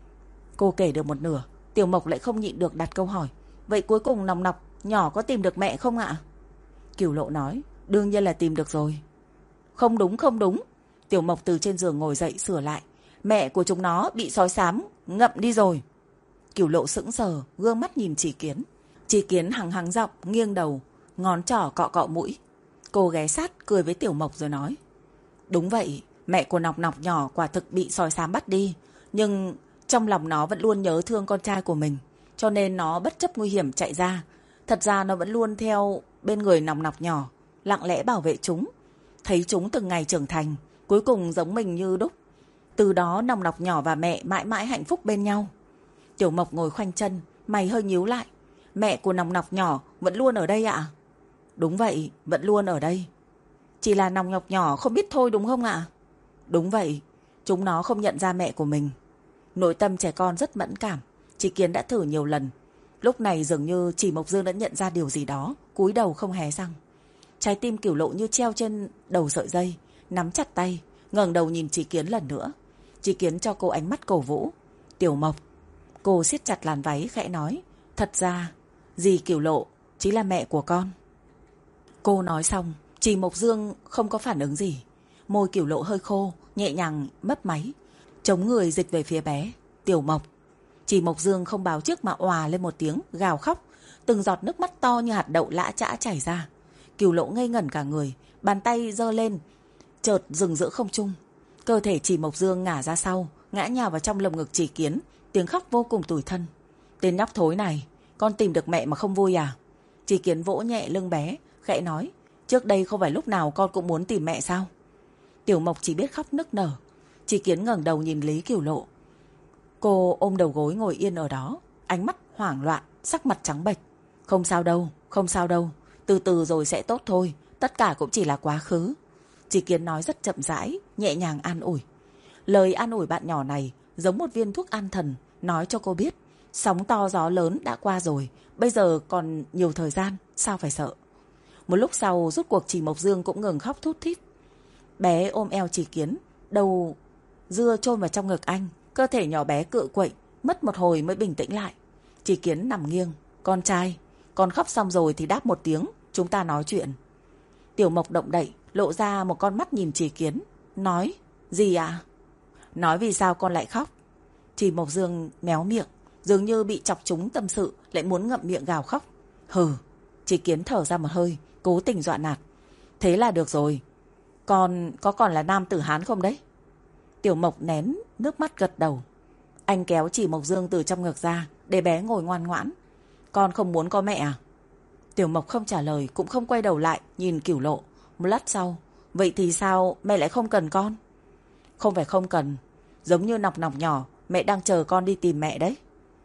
Cô kể được một nửa, Tiểu Mộc lại không nhịn được đặt câu hỏi, vậy cuối cùng nòng nọc nhỏ có tìm được mẹ không ạ? Cửu Lộ nói, đương nhiên là tìm được rồi. Không đúng không đúng. Tiểu Mộc từ trên giường ngồi dậy sửa lại, mẹ của chúng nó bị sói xám ngậm đi rồi. Cửu Lộ sững sờ, gương mắt nhìn Chỉ Kiến. Chỉ Kiến hắng hắng giọng, nghiêng đầu, ngón trỏ cọ cọ mũi. Cô ghé sát cười với Tiểu Mộc rồi nói, đúng vậy, mẹ của nọc nọc nhỏ quả thực bị sói xám bắt đi, nhưng trong lòng nó vẫn luôn nhớ thương con trai của mình, cho nên nó bất chấp nguy hiểm chạy ra. Thật ra nó vẫn luôn theo bên người nọc nọc nhỏ, lặng lẽ bảo vệ chúng. Thấy chúng từng ngày trưởng thành, cuối cùng giống mình như đúc. Từ đó nòng nọc nhỏ và mẹ mãi mãi hạnh phúc bên nhau. Tiểu Mộc ngồi khoanh chân, mày hơi nhíu lại. Mẹ của nòng nọc nhỏ vẫn luôn ở đây ạ? Đúng vậy, vẫn luôn ở đây. Chỉ là nòng nọc nhỏ không biết thôi đúng không ạ? Đúng vậy, chúng nó không nhận ra mẹ của mình. Nội tâm trẻ con rất mẫn cảm, Chỉ Kiến đã thử nhiều lần. Lúc này dường như Chỉ Mộc Dương đã nhận ra điều gì đó, cúi đầu không hé răng. Trái tim Cửu Lộ như treo trên đầu sợi dây, nắm chặt tay, ngẩng đầu nhìn Chỉ Kiến lần nữa. Chỉ Kiến cho cô ánh mắt cổ vũ. Tiểu Mộc. Cô siết chặt làn váy khẽ nói, thật ra dì Cửu Lộ chính là mẹ của con. Cô nói xong, Chỉ Mộc Dương không có phản ứng gì. Môi Cửu Lộ hơi khô, nhẹ nhàng mấp máy, chống người dịch về phía bé. Tiểu Mộc. Chỉ Mộc Dương không báo trước mà òa lên một tiếng, gào khóc. Từng giọt nước mắt to như hạt đậu lã chã chảy ra. Cửu Lộ ngây ngẩn cả người, bàn tay giơ lên, chợt dừng giữa không trung. Cơ thể Chỉ Mộc Dương ngả ra sau, ngã nhào vào trong lồng ngực Chỉ Kiến, tiếng khóc vô cùng tủi thân. Tên nhóc thối này, con tìm được mẹ mà không vui à? Chỉ Kiến vỗ nhẹ lưng bé, khẽ nói, trước đây không phải lúc nào con cũng muốn tìm mẹ sao? Tiểu Mộc chỉ biết khóc nức nở. Chỉ Kiến ngẩng đầu nhìn Lý Cửu Lộ. Cô ôm đầu gối ngồi yên ở đó, ánh mắt hoảng loạn, sắc mặt trắng bệch. Không sao đâu, không sao đâu, từ từ rồi sẽ tốt thôi, tất cả cũng chỉ là quá khứ. Chỉ Kiến nói rất chậm rãi, nhẹ nhàng an ủi. Lời an ủi bạn nhỏ này giống một viên thuốc an thần, nói cho cô biết sóng to gió lớn đã qua rồi, bây giờ còn nhiều thời gian, sao phải sợ. Một lúc sau rút cuộc Chỉ Mộc Dương cũng ngừng khóc thút thít. Bé ôm eo Chỉ Kiến, đầu dưa chôn vào trong ngực anh, cơ thể nhỏ bé cựa quậy, mất một hồi mới bình tĩnh lại. Chỉ Kiến nằm nghiêng, con trai, con khóc xong rồi thì đáp một tiếng, chúng ta nói chuyện. Tiểu Mộc động đậy, lộ ra một con mắt nhìn Chỉ Kiến, nói, gì ạ? À? Nói vì sao con lại khóc? Chỉ Mộc Dương méo miệng, dường như bị chọc trúng tâm sự, lại muốn ngậm miệng gào khóc. Hừ. Chỉ Kiến thở ra một hơi, cố tình dọa nạt. Thế là được rồi, con có còn là nam tử Hán không đấy? Tiểu Mộc nén nước mắt gật đầu. Anh kéo Chỉ Mộc Dương từ trong ngực ra, để bé ngồi ngoan ngoãn. Con không muốn có mẹ à? Tiểu Mộc không trả lời, cũng không quay đầu lại nhìn Cửu Lộ. Một lát sau, vậy thì sao mẹ lại không cần con? Không phải không cần, giống như nọc nọc nhỏ, mẹ đang chờ con đi tìm mẹ đấy.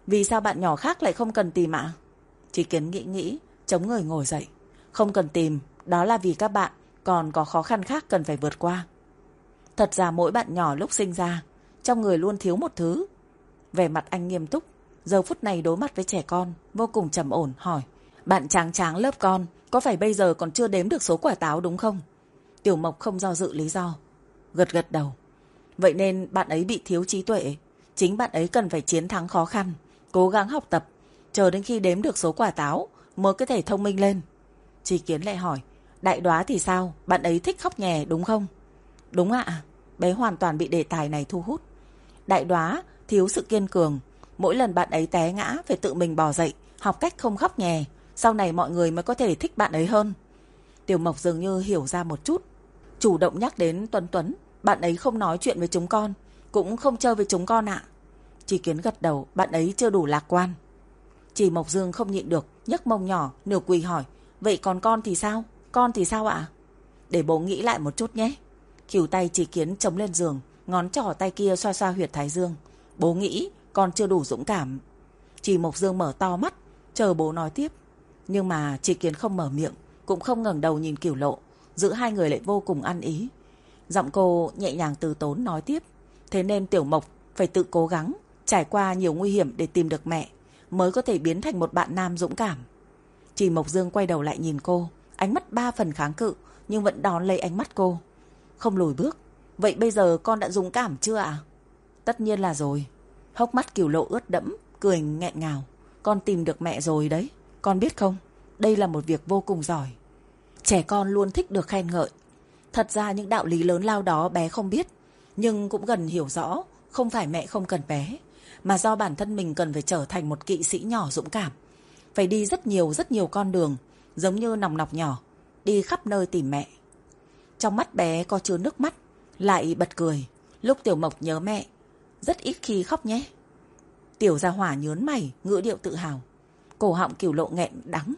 Vì sao bạn nhỏ khác lại không cần tìm ạ? Chí Kiến nghĩ nghĩ, chống người ngồi dậy. Không cần tìm, đó là vì các bạn còn có khó khăn khác cần phải vượt qua. Thật ra mỗi bạn nhỏ lúc sinh ra, trong người luôn thiếu một thứ. Vẻ mặt anh nghiêm túc, giờ phút này đối mặt với trẻ con, vô cùng trầm ổn, hỏi. Bạn tráng tráng lớp con, có phải bây giờ còn chưa đếm được số quả táo đúng không? Tiểu Mộc không do dự lý do, gật gật đầu. Vậy nên bạn ấy bị thiếu trí tuệ. Chính bạn ấy cần phải chiến thắng khó khăn, cố gắng học tập, chờ đến khi đếm được số quả táo mới có thể thông minh lên. Chí Kiến lại hỏi, Đại Đoá thì sao? Bạn ấy thích khóc nhè đúng không? Đúng ạ. Bé hoàn toàn bị đề tài này thu hút. Đại Đoá thiếu sự kiên cường. Mỗi lần bạn ấy té ngã phải tự mình bò dậy, học cách không khóc nhè. Sau này mọi người mới có thể thích bạn ấy hơn. Tiểu Mộc dường như hiểu ra một chút, chủ động nhắc đến Tuấn Tuấn. Bạn ấy không nói chuyện với chúng con, cũng không chơi với chúng con ạ. Chí Kiến gật đầu, bạn ấy chưa đủ lạc quan. Chỉ Mộc Dương không nhịn được, nhấc mông nhỏ, nửa quỳ hỏi, vậy còn con thì sao? Con thì sao ạ? Để bố nghĩ lại một chút nhé. Khỉu tay Chí Kiến chống lên giường, ngón trỏ tay kia xoa xoa huyệt thái dương. Bố nghĩ con chưa đủ dũng cảm. Chỉ Mộc Dương mở to mắt, chờ bố nói tiếp. Nhưng mà Chí Kiến không mở miệng, cũng không ngẩng đầu nhìn Cửu Lộ, giữ hai người lại vô cùng ăn ý. Giọng cô nhẹ nhàng từ tốn nói tiếp. Thế nên Tiểu Mộc phải tự cố gắng, trải qua nhiều nguy hiểm để tìm được mẹ, mới có thể biến thành một bạn nam dũng cảm. Chỉ Mộc Dương quay đầu lại nhìn cô, ánh mắt ba phần kháng cự, nhưng vẫn đón lấy ánh mắt cô, không lùi bước. Vậy bây giờ con đã dũng cảm chưa ạ? Tất nhiên là rồi. Hốc mắt Cửu Lộ ướt đẫm, cười nghẹn ngào. Con tìm được mẹ rồi đấy. Con biết không, đây là một việc vô cùng giỏi. Trẻ con luôn thích được khen ngợi. Thật ra những đạo lý lớn lao đó bé không biết, nhưng cũng gần hiểu rõ. Không phải mẹ không cần bé, mà do bản thân mình cần phải trở thành một kỵ sĩ nhỏ dũng cảm. Phải đi rất nhiều rất nhiều con đường, giống như nòng nọc nhỏ, đi khắp nơi tìm mẹ. Trong mắt bé có chứa nước mắt, lại bật cười. Lúc Tiểu Mộc nhớ mẹ, rất ít khi khóc nhé. Tiểu Gia Hỏa nhớn mày, ngữ điệu tự hào. Cổ họng Cửu Lộ nghẹn đắng.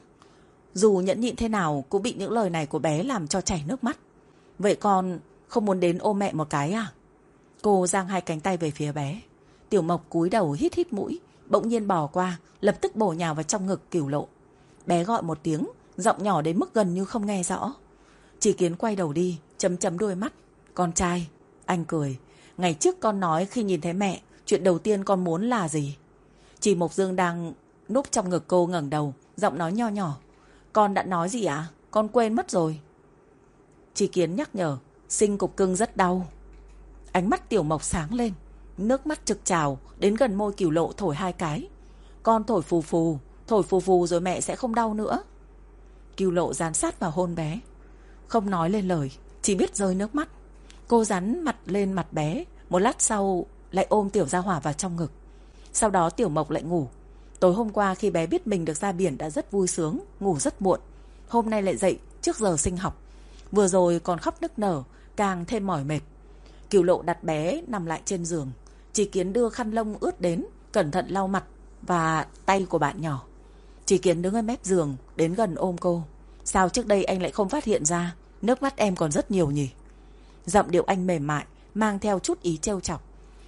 Dù nhẫn nhịn thế nào cũng bị những lời này của bé làm cho chảy nước mắt. Vậy con không muốn đến ôm mẹ một cái à? Cô giang hai cánh tay về phía bé. Tiểu Mộc cúi đầu hít hít mũi, bỗng nhiên bò qua, lập tức bổ nhào vào trong ngực Cửu Lộ. Bé gọi một tiếng, giọng nhỏ đến mức gần như không nghe rõ. Chí Kiến quay đầu đi, chấm chấm đôi mắt. Con trai. Anh cười. Ngày trước con nói khi nhìn thấy mẹ, chuyện đầu tiên con muốn là gì? Chỉ Mộc Dương đang núp trong ngực cô ngẩng đầu, giọng nói nho nhỏ. Con đã nói gì ạ? À? Con quên mất rồi. Chí Kiến nhắc nhở. Sinh cục cưng rất đau. Ánh mắt Tiểu Mộc sáng lên, nước mắt trực trào đến gần môi Cửu Lộ thổi hai cái. Con thổi phù phù, thổi phù phù rồi mẹ sẽ không đau nữa. Cửu Lộ dán sát vào hôn bé, không nói lên lời, chỉ biết rơi nước mắt. Cô dán mặt lên mặt bé, một lát sau lại ôm Tiểu Gia Hỏa vào trong ngực. Sau đó Tiểu Mộc lại ngủ. Tối hôm qua khi bé biết mình được ra biển đã rất vui sướng, ngủ rất muộn. Hôm nay lại dậy trước giờ sinh học. Vừa rồi còn khóc nức nở, càng thêm mỏi mệt. Cửu Lộ đặt bé nằm lại trên giường. Chí Kiến đưa khăn lông ướt đến, cẩn thận lau mặt và tay của bạn nhỏ. Chí Kiến đứng ở mép giường, đến gần ôm cô. Sao trước đây anh lại không phát hiện ra? Nước mắt em còn rất nhiều nhỉ? Giọng điệu anh mềm mại, mang theo chút ý trêu chọc.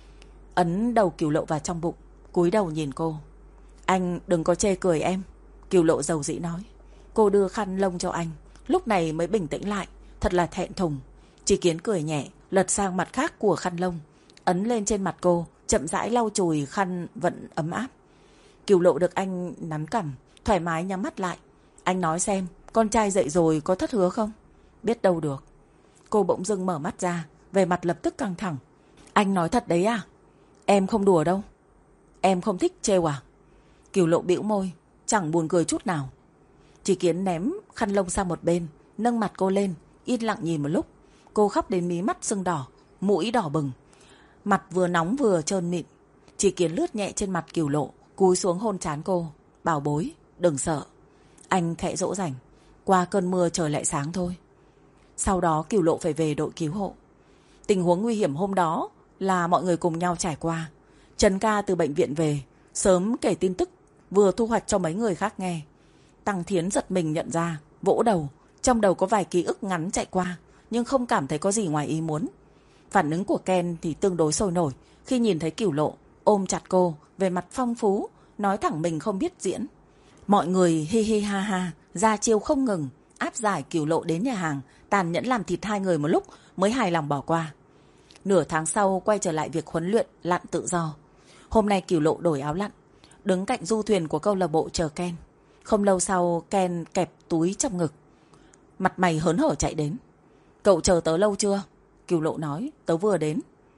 Ấn đầu Cửu Lộ vào trong bụng, cúi đầu nhìn cô. Anh đừng có chê cười em, Cửu Lộ dầu dĩ nói. Cô đưa khăn lông cho anh, lúc này mới bình tĩnh lại, thật là thẹn thùng. Chí Kiến cười nhẹ, lật sang mặt khác của khăn lông, ấn lên trên mặt cô, chậm rãi lau chùi khăn vẫn ấm áp. Cửu Lộ được anh nắn cằm, thoải mái nhắm mắt lại. Anh nói xem, con trai dậy rồi có thất hứa không? Biết đâu được. Cô bỗng dưng mở mắt ra, về mặt lập tức căng thẳng. Anh nói thật đấy à? Em không đùa đâu. Em không thích trêu à? Cửu Lộ bĩu môi, chẳng buồn cười chút nào. Chí Kiến ném khăn lông sang một bên, nâng mặt cô lên, yên lặng nhìn một lúc. Cô khóc đến mí mắt sưng đỏ, mũi đỏ bừng, mặt vừa nóng vừa trơn mịn. Chí Kiến lướt nhẹ trên mặt Cửu Lộ, cúi xuống hôn trán cô. Bảo bối, đừng sợ. Anh khẽ dỗ dành. Qua cơn mưa trời lại sáng thôi. Sau đó Cửu Lộ phải về đội cứu hộ. Tình huống nguy hiểm hôm đó là mọi người cùng nhau trải qua. Trần ca từ bệnh viện về, sớm kể tin tức, vừa thu hoạch cho mấy người khác nghe. Tăng Thiến giật mình nhận ra, vỗ đầu, trong đầu có vài ký ức ngắn chạy qua, nhưng không cảm thấy có gì ngoài ý muốn. Phản ứng của Ken thì tương đối sôi nổi khi nhìn thấy Cửu Lộ ôm chặt cô, về mặt phong phú, nói thẳng mình không biết diễn. Mọi người hi hi ha ha, ra chiêu không ngừng, áp giải Cửu Lộ đến nhà hàng, tàn nhẫn làm thịt hai người một lúc mới hài lòng bỏ qua. Nửa tháng sau quay trở lại việc huấn luyện lặn tự do. Hôm nay Cửu Lộ đổi áo lặn, đứng cạnh du thuyền của câu lạc bộ chờ Ken. Không lâu sau Ken kẹp túi trong ngực, mặt mày hớn hở chạy đến. Cậu chờ tớ lâu chưa? Cửu Lộ nói, tớ vừa đến.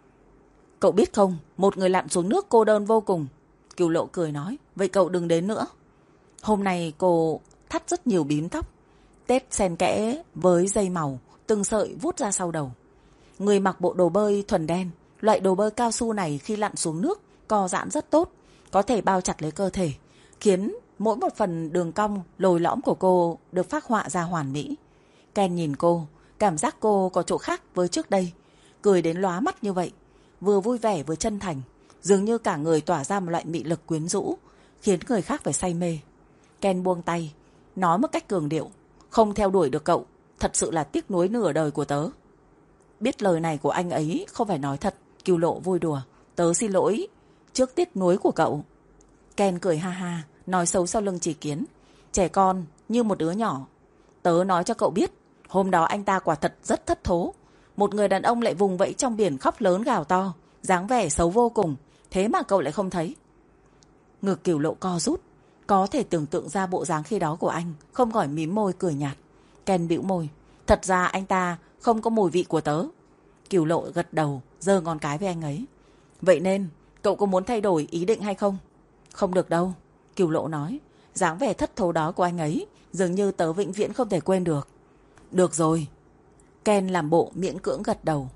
Cậu biết không, một người lặn xuống nước cô đơn vô cùng. Cửu Lộ cười nói, vậy cậu đừng đến nữa. Hôm nay cô thắt rất nhiều bím tóc, tết xen kẽ với dây màu, từng sợi vút ra sau đầu. Người mặc bộ đồ bơi thuần đen, loại đồ bơi cao su này khi lặn xuống nước co giãn rất tốt, có thể bao chặt lấy cơ thể, khiến mỗi một phần đường cong lồi lõm của cô được phác họa ra hoàn mỹ. Ken nhìn cô, cảm giác cô có chỗ khác với trước đây, cười đến lóa mắt như vậy, vừa vui vẻ vừa chân thành, dường như cả người tỏa ra một loại mị lực quyến rũ, khiến người khác phải say mê. Ken buông tay, nói một cách cường điệu, không theo đuổi được cậu, thật sự là tiếc nuối nửa đời của tớ. Biết lời này của anh ấy không phải nói thật, Cửu Lộ vui đùa, tớ xin lỗi trước tiếc nuối của cậu. Ken cười ha ha, nói xấu sau lưng Chỉ Kiến, trẻ con như một đứa nhỏ. Tớ nói cho cậu biết, hôm đó anh ta quả thật rất thất thố. Một người đàn ông lại vùng vẫy trong biển khóc lớn gào to, dáng vẻ xấu vô cùng, thế mà cậu lại không thấy. Ngực Cửu Lộ co rút, có thể tưởng tượng ra bộ dáng khi đó của anh, không khỏi mím môi cười nhạt. Ken bĩu môi, thật ra anh ta không có mùi vị của tớ. Cửu Lộ gật đầu, giơ ngón cái với anh ấy. Vậy nên, cậu có muốn thay đổi ý định hay không? Không được đâu, Cửu Lộ nói, dáng vẻ thất thố đó của anh ấy, dường như tớ vĩnh viễn không thể quên được. Được rồi. Ken làm bộ miễn cưỡng gật đầu.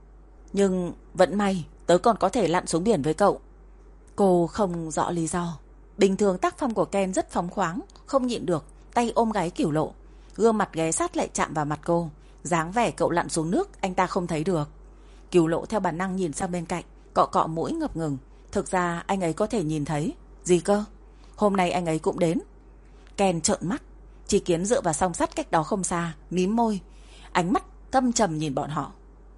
Nhưng vẫn may, tớ còn có thể lặn xuống biển với cậu. Cô không rõ lý do. Bình thường tác phong của Ken rất phóng khoáng, không nhịn được, tay ôm gáy Cửu Lộ, gương mặt ghé sát lại chạm vào mặt cô, dáng vẻ cậu lặn xuống nước anh ta không thấy được. Cửu Lộ theo bản năng nhìn sang bên cạnh, cọ cọ mũi ngập ngừng. Thực ra anh ấy có thể nhìn thấy. Gì cơ? Hôm nay anh ấy cũng đến. Ken trợn mắt. Chỉ Kiến dựa vào song sắt cách đó không xa, mím môi, ánh mắt căm trầm nhìn bọn họ.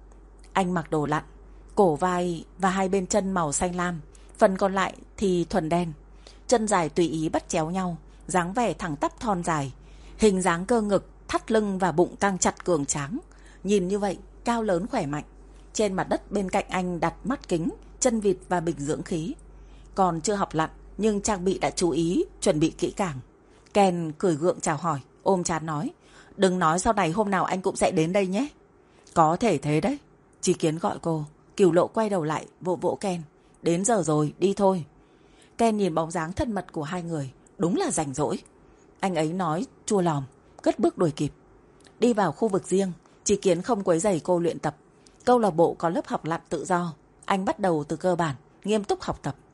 Anh mặc đồ lặn, cổ vai và hai bên chân màu xanh lam, phần còn lại thì thuần đen. Chân dài tùy ý bắt chéo nhau, dáng vẻ thẳng tắp thon dài, hình dáng cơ ngực, thắt lưng và bụng căng chặt cường tráng. Nhìn như vậy, cao lớn khỏe mạnh. Trên mặt đất bên cạnh anh đặt mắt kính, chân vịt và bình dưỡng khí. Còn chưa học lặn, nhưng trang bị đã chú ý, chuẩn bị kỹ càng. Ken cười gượng chào hỏi, ôm trán nói, đừng nói sau này hôm nào anh cũng sẽ đến đây nhé. Có thể thế đấy. Chỉ Kiến gọi cô. Cửu Lộ quay đầu lại, vỗ vỗ Ken. Đến giờ rồi, đi thôi. Ken nhìn bóng dáng thân mật của hai người, đúng là rảnh rỗi. Anh ấy nói chua lòm, cất bước đuổi kịp. Đi vào khu vực riêng, Chỉ Kiến không quấy rầy cô luyện tập. Câu lạc bộ có lớp học lặn tự do, anh bắt đầu từ cơ bản, nghiêm túc học tập.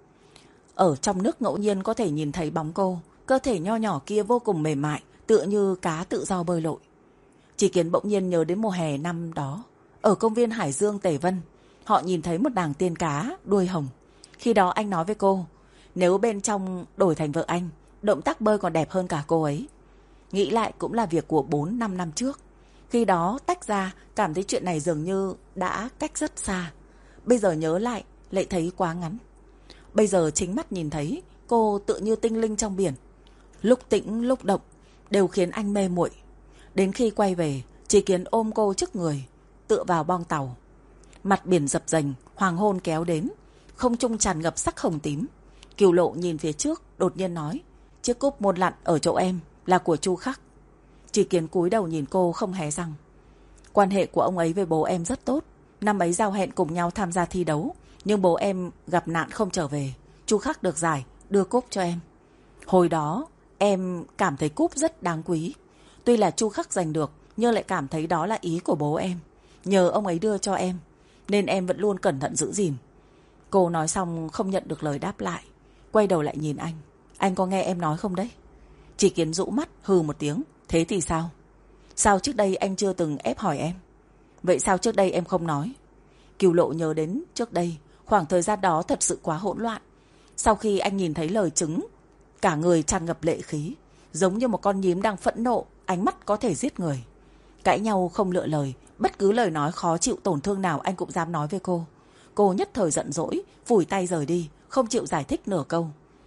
Ở trong nước ngẫu nhiên có thể nhìn thấy bóng cô, cơ thể nho nhỏ kia vô cùng mềm mại, tựa như cá tự do bơi lội. Chỉ Kiến bỗng nhiên nhớ đến mùa hè năm đó, ở công viên Hải Dương Tề Vân, họ nhìn thấy một nàng tiên cá đuôi hồng. Khi đó anh nói với cô, nếu bên trong đổi thành vợ anh, động tác bơi còn đẹp hơn cả cô ấy. Nghĩ lại cũng là việc của bốn năm năm trước. Khi đó tách ra, cảm thấy chuyện này dường như đã cách rất xa. Bây giờ nhớ lại, lại thấy quá ngắn. Bây giờ chính mắt nhìn thấy, cô tựa như tinh linh trong biển. Lúc tĩnh lúc động, đều khiến anh mê muội. Đến khi quay về, Chỉ Kiến ôm cô trước người, tựa vào boong tàu. Mặt biển dập dềnh, hoàng hôn kéo đến, không trung tràn ngập sắc hồng tím. Cửu Lộ nhìn phía trước, đột nhiên nói, chiếc cúp môn lặn ở chỗ em là của Chu Khắc. Chỉ Kiến cúi đầu nhìn cô không hé răng. Quan hệ của ông ấy với bố em rất tốt. Năm ấy giao hẹn cùng nhau tham gia thi đấu, nhưng bố em gặp nạn không trở về. Chu Khắc được giải, đưa cúp cho em. Hồi đó em cảm thấy cúp rất đáng quý. Tuy là Chu Khắc giành được, nhưng lại cảm thấy đó là ý của bố em, nhờ ông ấy đưa cho em, nên em vẫn luôn cẩn thận giữ gìn. Cô nói xong không nhận được lời đáp lại, quay đầu lại nhìn anh. Anh có nghe em nói không đấy? Chỉ Kiến rũ mắt hừ một tiếng. Thế thì sao? Sao trước đây anh chưa từng ép hỏi em? Vậy sao trước đây em không nói? Cửu Lộ nhớ đến trước đây, khoảng thời gian đó thật sự quá hỗn loạn. Sau khi anh nhìn thấy lời chứng, cả người tràn ngập lệ khí, giống như một con nhím đang phẫn nộ, ánh mắt có thể giết người. Cãi nhau không lựa lời, bất cứ lời nói khó chịu tổn thương nào anh cũng dám nói với cô. Cô nhất thời giận dỗi, phủi tay rời đi, không chịu giải thích nửa câu.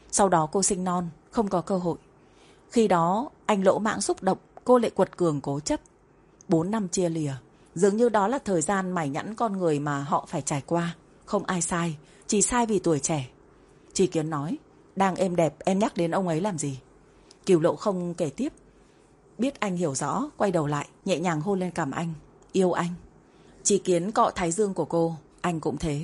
Sau đó cô sinh non, không có cơ hội. Khi đó anh lỗ mãng xúc động, cô lại quật cường cố chấp. Bốn năm chia lìa, dường như đó là thời gian mài nhẵn con người mà họ phải trải qua. Không ai sai, chỉ sai vì tuổi trẻ. Tri Kiến nói, đang êm đẹp em nhắc đến ông ấy làm gì? Cửu Lộ không kể tiếp. Biết anh hiểu rõ, quay đầu lại, nhẹ nhàng hôn lên cằm anh. Yêu anh. Tri Kiến cọ thái dương của cô, anh cũng thế.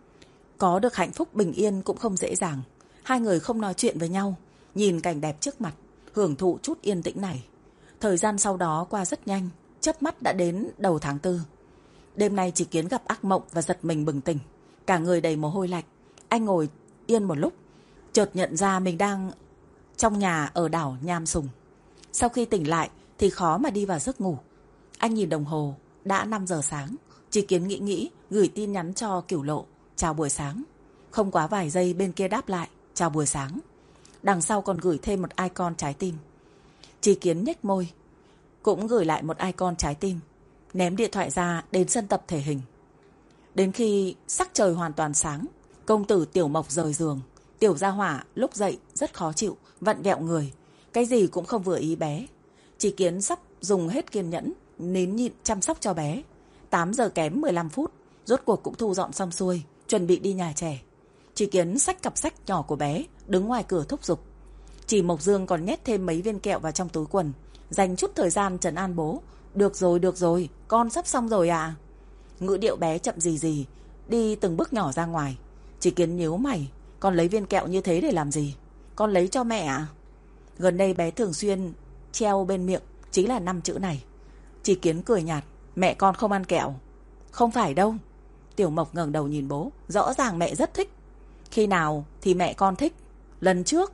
Có được hạnh phúc bình yên cũng không dễ dàng. Hai người không nói chuyện với nhau, nhìn cảnh đẹp trước mặt, hưởng thụ chút yên tĩnh này. Thời gian sau đó qua rất nhanh, chớp mắt đã đến đầu tháng tư. Đêm nay Tri Kiến gặp ác mộng và giật mình bừng tỉnh, cả người đầy mồ hôi lạnh. Anh ngồi yên một lúc, chợt nhận ra mình đang trong nhà ở đảo Nham Sùng. Sau khi tỉnh lại thì khó mà đi vào giấc ngủ. Anh nhìn đồng hồ, đã năm giờ sáng. Tri Kiến nghĩ nghĩ, gửi tin nhắn cho Cửu Lộ, chào buổi sáng. Không quá vài giây bên kia đáp lại, chào buổi sáng. Đằng sau còn gửi thêm một icon trái tim. Tri Kiến nhếch môi, cũng gửi lại một icon trái tim, ném điện thoại ra đến sân tập thể hình. Đến khi sắc trời hoàn toàn sáng, công tử Tiểu Mộc rời giường. Tiểu Gia Hỏa lúc dậy rất khó chịu, vặn vẹo người, cái gì cũng không vừa ý bé. Tri Kiến sắp dùng hết kiên nhẫn, nín nhịn chăm sóc cho bé. Tám giờ kém mười lăm phút, rốt cuộc cũng thu dọn xong xuôi, chuẩn bị đi nhà trẻ. Tri Kiến xách cặp sách nhỏ của bé, đứng ngoài cửa thúc giục. Chỉ Mộc Dương còn nhét thêm mấy viên kẹo vào trong túi quần, dành chút thời gian trấn an bố. Được rồi, được rồi, con sắp xong rồi à? Ngữ điệu bé chậm gì gì, đi từng bước nhỏ ra ngoài. Tri Kiến nhíu mày, con lấy viên kẹo như thế để làm gì? Con lấy cho mẹ à? Gần đây bé thường xuyên treo bên miệng chính là năm chữ này. Tri Kiến cười nhạt, mẹ con không ăn kẹo. Không phải đâu. Tiểu Mộc ngẩng đầu nhìn bố, rõ ràng mẹ rất thích. Khi nào thì mẹ con thích? Lần trước.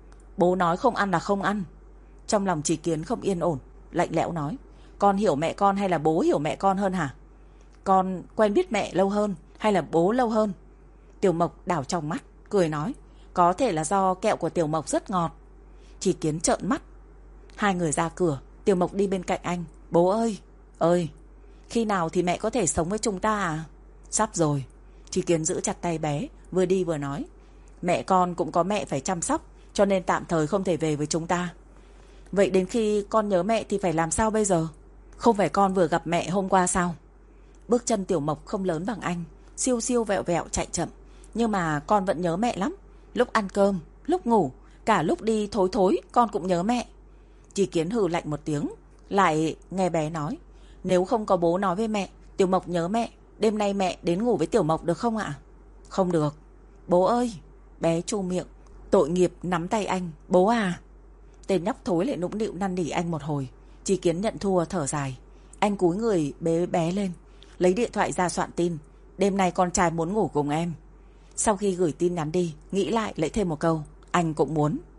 Bố nói không ăn là không ăn. Trong lòng Tri Kiến không yên ổn, lạnh lẽo nói, con hiểu mẹ con hay là bố hiểu mẹ con hơn hả? Con quen biết mẹ lâu hơn hay là bố lâu hơn? Tiểu Mộc đảo trong mắt, cười nói, có thể là do kẹo của Tiểu Mộc rất ngọt. Tri Kiến trợn mắt. Hai người ra cửa, Tiểu Mộc đi bên cạnh anh. Bố ơi, ơi, khi nào thì mẹ có thể sống với chúng ta à? Sắp rồi. Tri Kiến giữ chặt tay bé, vừa đi vừa nói, mẹ con cũng có mẹ phải chăm sóc, cho nên tạm thời không thể về với chúng ta. Vậy đến khi con nhớ mẹ thì phải làm sao bây giờ? Không phải con vừa gặp mẹ hôm qua sao? Bước chân Tiểu Mộc không lớn bằng anh, siêu siêu vẹo vẹo chạy chậm. Nhưng mà con vẫn nhớ mẹ lắm. Lúc ăn cơm, lúc ngủ, cả lúc đi thối thối con cũng nhớ mẹ. Tri Kiến hừ lạnh một tiếng, lại nghe bé nói, nếu không có bố nói với mẹ, Tiểu Mộc nhớ mẹ, đêm nay mẹ đến ngủ với Tiểu Mộc được không ạ? Không được. Bố ơi. Bé chu miệng, tội nghiệp nắm tay anh. Bố à. Tên nhóc thối lại nũng nịu năn nỉ anh một hồi. Tri Kiến nhận thua thở dài. Anh cúi người bế bé lên, lấy điện thoại ra soạn tin, đêm nay con trai muốn ngủ cùng em. Sau khi gửi tin nhắn đi, nghĩ lại lấy thêm một câu, anh cũng muốn.